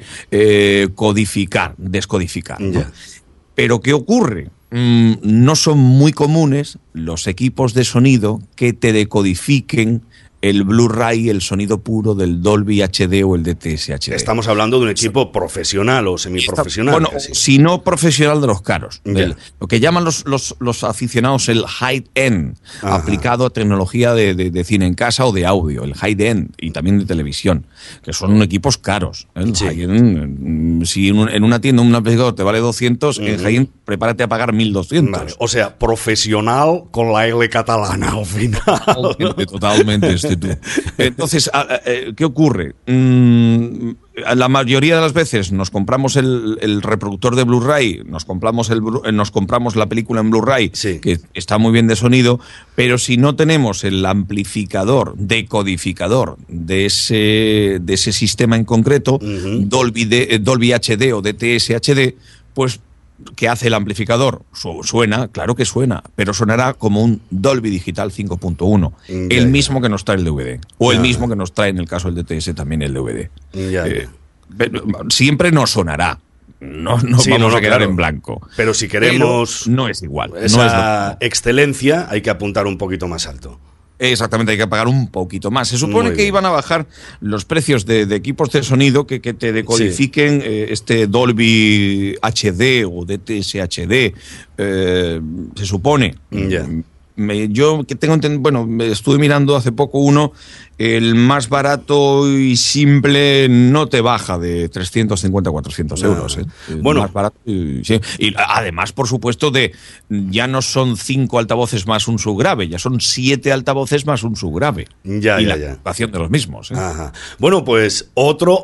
recodificar, descodificar, ¿no? Ya. Pero ¿qué ocurre? Mm, no son muy comunes los equipos de sonido que te decodifiquen el Blu-ray, el sonido puro del Dolby H D o el D T S H D. Estamos hablando de un equipo profesional o semiprofesional. Bueno, casi. si no profesional de los caros. Ya. Del- lo que llaman los, los, los aficionados el high-end, Ajá. aplicado a tecnología de, de- de cine en casa o de audio, el high-end y también de televisión, que son equipos caros. ¿eh? El Sí. high-end, mm, si en, un- en una tienda un amplificador te vale doscientos, en high-end prepárate a pagar mil doscientos. Vale, o sea, profesional con la L catalana al final. Totalmente, totalmente, este tú. Entonces, a- a- eh, ¿qué ocurre? Mm, la mayoría de las veces nos compramos el, el reproductor de Blu-ray, nos compramos, el, Blu- eh, nos compramos la película en Blu-ray, Sí. que está muy bien de sonido, pero si no tenemos el amplificador, decodificador de ese, de ese sistema en concreto, Ujú. Dolby, D- eh, Dolby H D o D T S H D, pues ¿qué hace el amplificador? Su- Suena, claro que suena, pero sonará como un Dolby Digital cinco punto uno, Ya, el ya. mismo que nos trae el D V D, o el Ya. mismo que nos trae en el caso del D T S también el D V D. Ya, Eh, ya. pero siempre nos sonará, no, no Sí, vamos no, no, a quedar claro. en blanco. Pero si queremos Pero no es igual. no es esa lo- excelencia, hay que apuntar un poquito más alto. Exactamente, hay que pagar un poquito más. Se supone Muy que bien. iban a bajar los precios de, de equipos de sonido que, que te decodifiquen eh, este Dolby H D o D T S H D. Eh, se supone. Ya. Me- yo que tengo enten- bueno, me estuve mirando hace poco uno, el más barato y simple no te baja de trescientos cincuenta a cuatrocientos Ah. euros. ¿eh? El Bueno. más barato y, sí. Y además, por supuesto, de ya no son cinco altavoces más un subgrave, ya son siete altavoces más un subgrave. Ya, y ya, la ya. equipación de los mismos. ¿eh? Ajá. Bueno, pues otro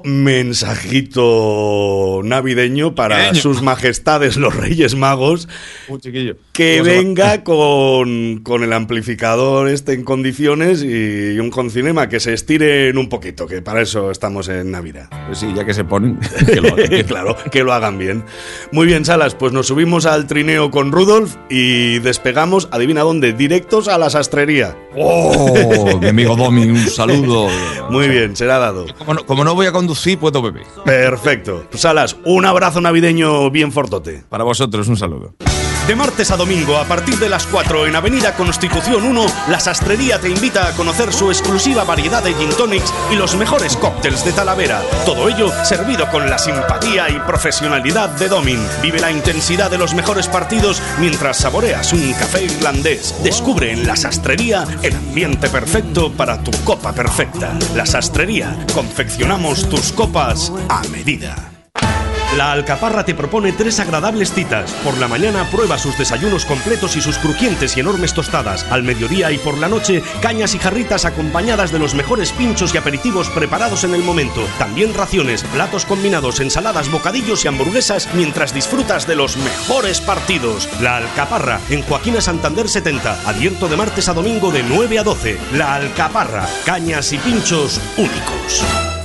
mensajito navideño para Navideño. sus majestades los Reyes Magos, Un chiquillo. que ¿Cómo se llama? venga con, con el amplificador este en condiciones y un concinema que se estiren un poquito, que para eso estamos en Navidad. Pues sí, ya que se ponen. que lo hagan. Claro, que lo hagan bien. Muy bien, Salas, pues nos subimos al trineo con Rudolf y despegamos, adivina dónde, directos a la sastrería. ¡Oh! Mi amigo Domi, un saludo. Muy bien, será dado. Como no, como no voy a conducir, puedo beber. Perfecto. Pues, Salas, un abrazo navideño bien fortote. Para vosotros, un saludo. De martes a domingo, a partir de las cuatro en Avenida Constitución uno, La Sastrería te invita a conocer su exclusiva variedad de gin tonics y los mejores cócteles de Talavera. Todo ello servido con la simpatía y profesionalidad de Domin. Vive la intensidad de los mejores partidos mientras saboreas un café irlandés. Descubre en La Sastrería el ambiente perfecto para tu copa perfecta. La Sastrería, confeccionamos tus copas a medida. La Alcaparra te propone tres agradables citas. Por la mañana prueba sus desayunos completos y sus crujientes y enormes tostadas. Al mediodía y por la noche, cañas y jarritas acompañadas de los mejores pinchos y aperitivos preparados en el momento. También raciones, platos combinados, ensaladas, bocadillos y hamburguesas mientras disfrutas de los mejores partidos. La Alcaparra, en Joaquina Santander setenta, abierto de martes a domingo de nueve a doce. La Alcaparra, cañas y pinchos únicos.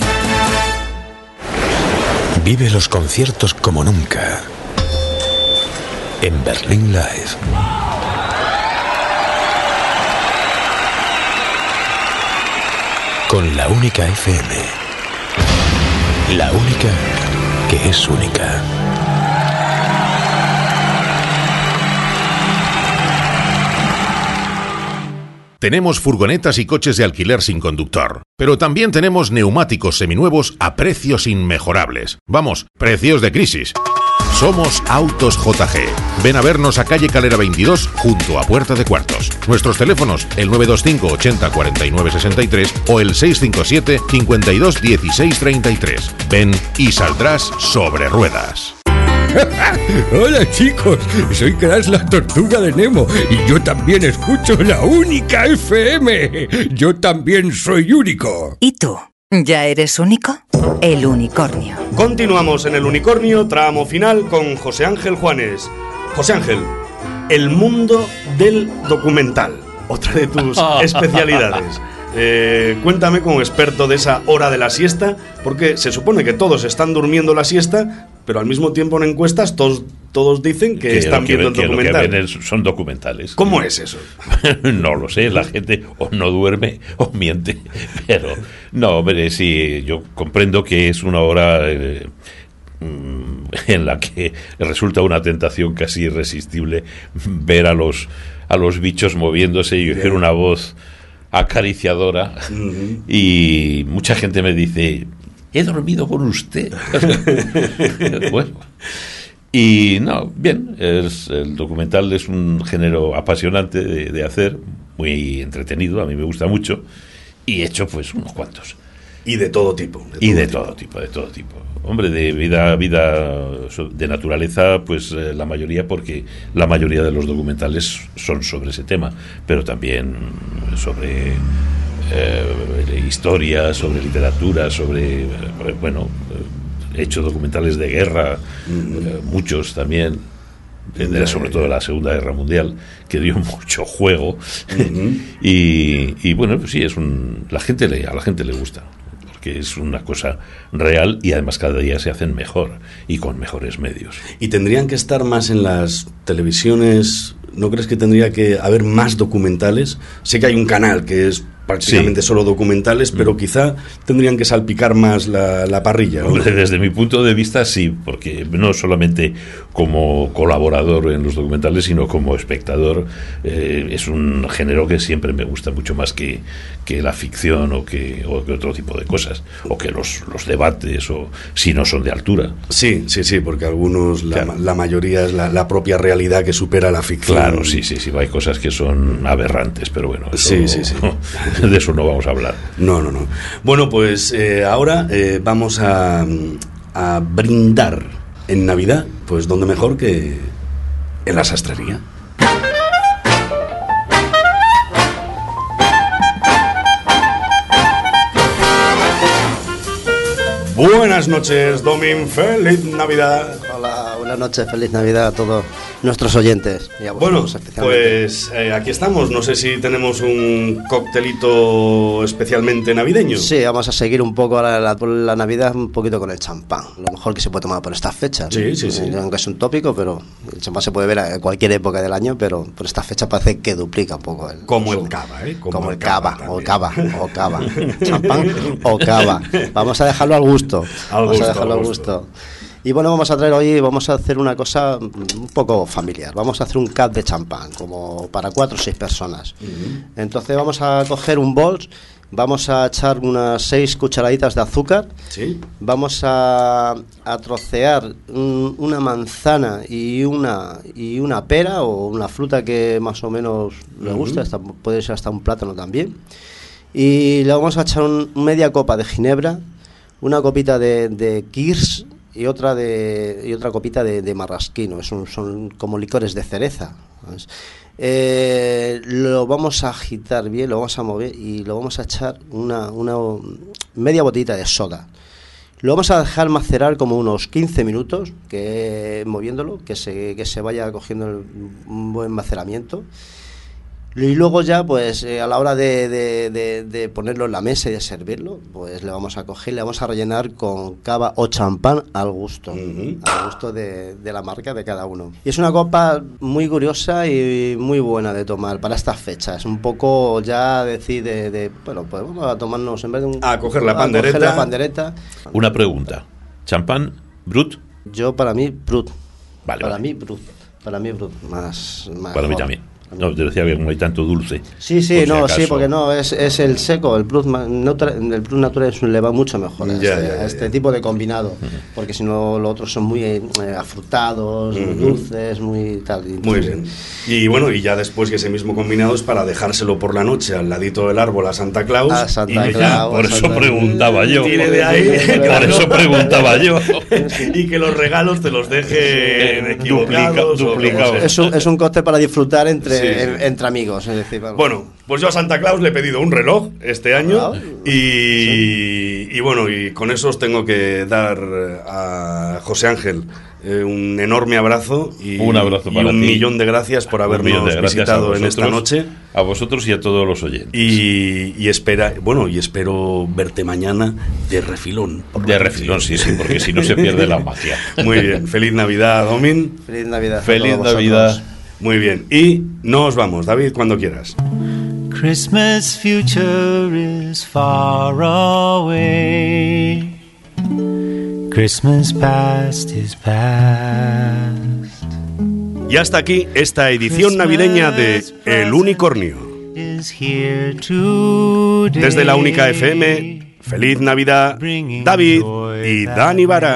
Vive los conciertos como nunca en Berlín Live. Con la única F M. La única que es única. Tenemos furgonetas y coches de alquiler sin conductor, pero también tenemos neumáticos seminuevos a precios inmejorables. Vamos, precios de crisis. Somos Autos J G. Ven a vernos a calle Calera veintidós, junto a Puerta de Cuartos. Nuestros teléfonos, el nueve dos cinco ochenta cuarenta y nueve sesenta y tres o el seis cinco siete cincuenta y dos dieciséis treinta y tres. Ven y saldrás sobre ruedas. Hola chicos, soy Crash la tortuga de Nemo y yo también escucho la única F M. Yo también soy único. ¿Y tú? ¿Ya eres único? El Unicornio. Continuamos en El Unicornio, tramo final con José Ángel Juanes. José Ángel, el mundo del documental, otra de tus especialidades. Eh, cuéntame como experto de esa hora de la siesta, porque se supone que todos están durmiendo la siesta, pero al mismo tiempo en encuestas todos, todos dicen que, que están viendo el documental. Lo que ven son documentales. ¿Cómo es eso? No lo sé, la gente o no duerme o miente, pero no, hombre, sí, yo comprendo que es una hora eh, en la que resulta una tentación casi irresistible ver a los, a los bichos moviéndose y oír una voz acariciadora. Uh-huh. Y mucha gente me dice: he dormido con usted. Bueno, y no, bien, es, el documental es un género apasionante de, de hacer, muy entretenido, a mí me gusta mucho, y he hecho pues unos cuantos. Y de todo tipo. De todo y de tipo. todo tipo, de todo tipo. Hombre, de vida, vida de naturaleza, pues eh, la mayoría, porque la mayoría de los documentales son sobre ese tema, pero también sobre eh, historia, sobre literatura, sobre, eh, bueno, eh, he hecho documentales de guerra, mm. eh, muchos también, de, sobre todo la Segunda Guerra Mundial, que dio mucho juego. Mm-hmm. y, y bueno, pues sí, es un, la gente le, a la gente le gusta, que es una cosa real y además cada día se hacen mejor y con mejores medios. ¿Y tendrían que estar más en las televisiones? ¿No crees que tendría que haber más documentales? Sé que hay un canal que es prácticamente sí. solo documentales, pero quizá tendrían que salpicar más la, la parrilla, ¿no? Hombre, desde mi punto de vista sí, porque no solamente como colaborador en los documentales, sino como espectador, eh, es un género que siempre me gusta mucho más que, que la ficción o que, o que otro tipo de cosas, o que los, los debates, o si no son de altura. Sí, sí, sí, porque algunos, la, claro. la mayoría es la, la propia realidad que supera la ficción. Claro, sí, sí, sí, hay cosas que son aberrantes, pero bueno, eso, sí, sí, sí. de eso no vamos a hablar. No, no, no. Bueno, pues eh, ahora eh, vamos a, a brindar en Navidad, pues dónde mejor que en la sastrería. Buenas noches, Domin, feliz Navidad. Hola, buenas noches, feliz Navidad a todos nuestros oyentes y a vosotros, bueno, pues eh, aquí estamos. No sé si tenemos un coctelito especialmente navideño. Sí, vamos a seguir un poco la, la, la Navidad un poquito con el champán, lo mejor que se puede tomar por estas fechas. Sí, sí, sí. Aunque es un tópico, pero el champán se puede ver a cualquier época del año, pero por esta fecha parece que duplica un poco el como consumo. el cava, ¿eh? Como, como el cava, cava o cava, o cava, champán o cava. Vamos a dejarlo al gusto. Al vamos gusto, a dejarlo al gusto. gusto. Y bueno, vamos a traer hoy, vamos a hacer una cosa un poco familiar. Vamos a hacer un cap de champán, como para cuatro o seis personas. Uh-huh. Entonces vamos a coger un bol, vamos a echar unas seis cucharaditas de azúcar. ¿Sí? Vamos a, a trocear un, una manzana y una y una pera o una fruta que más o menos le gusta, uh-huh. hasta, puede ser hasta un plátano también. Y le vamos a echar un, media copa de ginebra, una copita de, de Kirsch, y otra de y otra copita de, de marrasquino. Es un, son como licores de cereza. Eh, lo vamos a agitar bien, lo vamos a mover y lo vamos a echar una, una media botellita de soda. Lo vamos a dejar macerar como unos quince minutos, que moviéndolo, que se, que se vaya cogiendo el, un buen maceramiento. Y luego ya, pues eh, a la hora de, de, de, de ponerlo en la mesa y de servirlo, pues le vamos a coger y le vamos a rellenar con cava o champán al gusto, uh-huh. al gusto de, de la marca de cada uno. Y es una copa muy curiosa y muy buena de tomar para estas fechas. Un poco ya decir de, de bueno, pues vamos a tomarnos en vez de un... A coger la pandereta. A coger la pandereta. Una pregunta. ¿Champán Brut? Yo para mí Brut. Vale, para vale. mí Brut. Para mí Brut. Más, más para mí también. No, te decía que como hay tanto dulce. Sí, sí, si no, acaso... sí, porque no, es, es el seco, el Brut natural, el Brut natural es un, le va mucho mejor a, ya, este, ya, ya, a este ya. tipo de combinado, uh-huh. porque si no los otros son muy eh, afrutados, uh-huh. dulces, muy tal. Entonces, muy bien. Y bueno, y ya después que ese mismo combinado es para dejárselo por la noche al ladito del árbol a Santa Claus. A Santa y Claus. Por eso Santa... preguntaba yo. Tiene de ahí, por eso preguntaba yo. Y que los regalos te los dejen equivocados. Duplicados. Es un, es un coste para disfrutar entre, sí, sí. En, entre amigos. Es decir, vamos. Bueno, pues yo a Santa Claus le he pedido un reloj este año ah, y, sí. y bueno, y con eso os tengo que dar a José Ángel eh, un enorme abrazo y un abrazo para y un ti. millón de gracias por habernos de gracias visitado vosotros, en esta noche. A vosotros y a todos los oyentes. Y, y espera, bueno, y espero verte mañana de refilón. De refilón, sí, sí, porque si no se pierde la magia. Muy bien, feliz Navidad, Domin. Feliz Navidad. Feliz Navidad. Muy bien, y nos vamos, David, cuando quieras. Christmas future is far away. Christmas past is past. Y hasta aquí esta edición navideña de El Unicornio. Desde la Única F M, feliz Navidad, David y Dani Vara.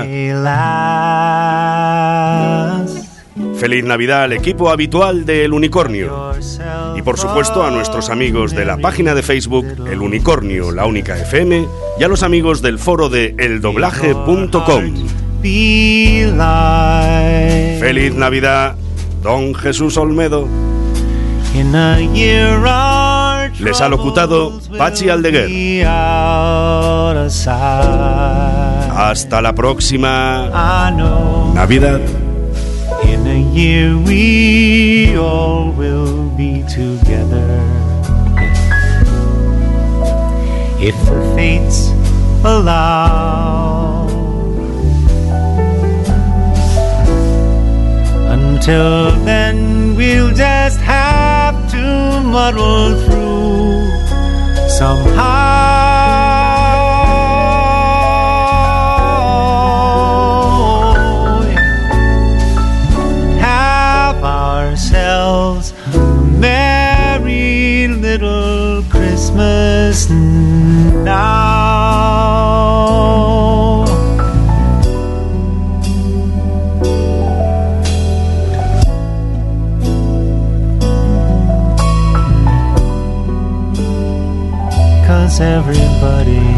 Feliz Navidad al equipo habitual de El Unicornio. Y por supuesto a nuestros amigos de la página de Facebook El Unicornio, la Única F M, y a los amigos del foro de el doblaje punto com. Feliz Navidad, don Jesús Olmedo. Les ha locutado Pachi Aldeguer. Hasta la próxima Navidad. In a year we all will be together, if the fates allow. Until then we'll just have to muddle through somehow. Ourselves a merry little Christmas now. Cause everybody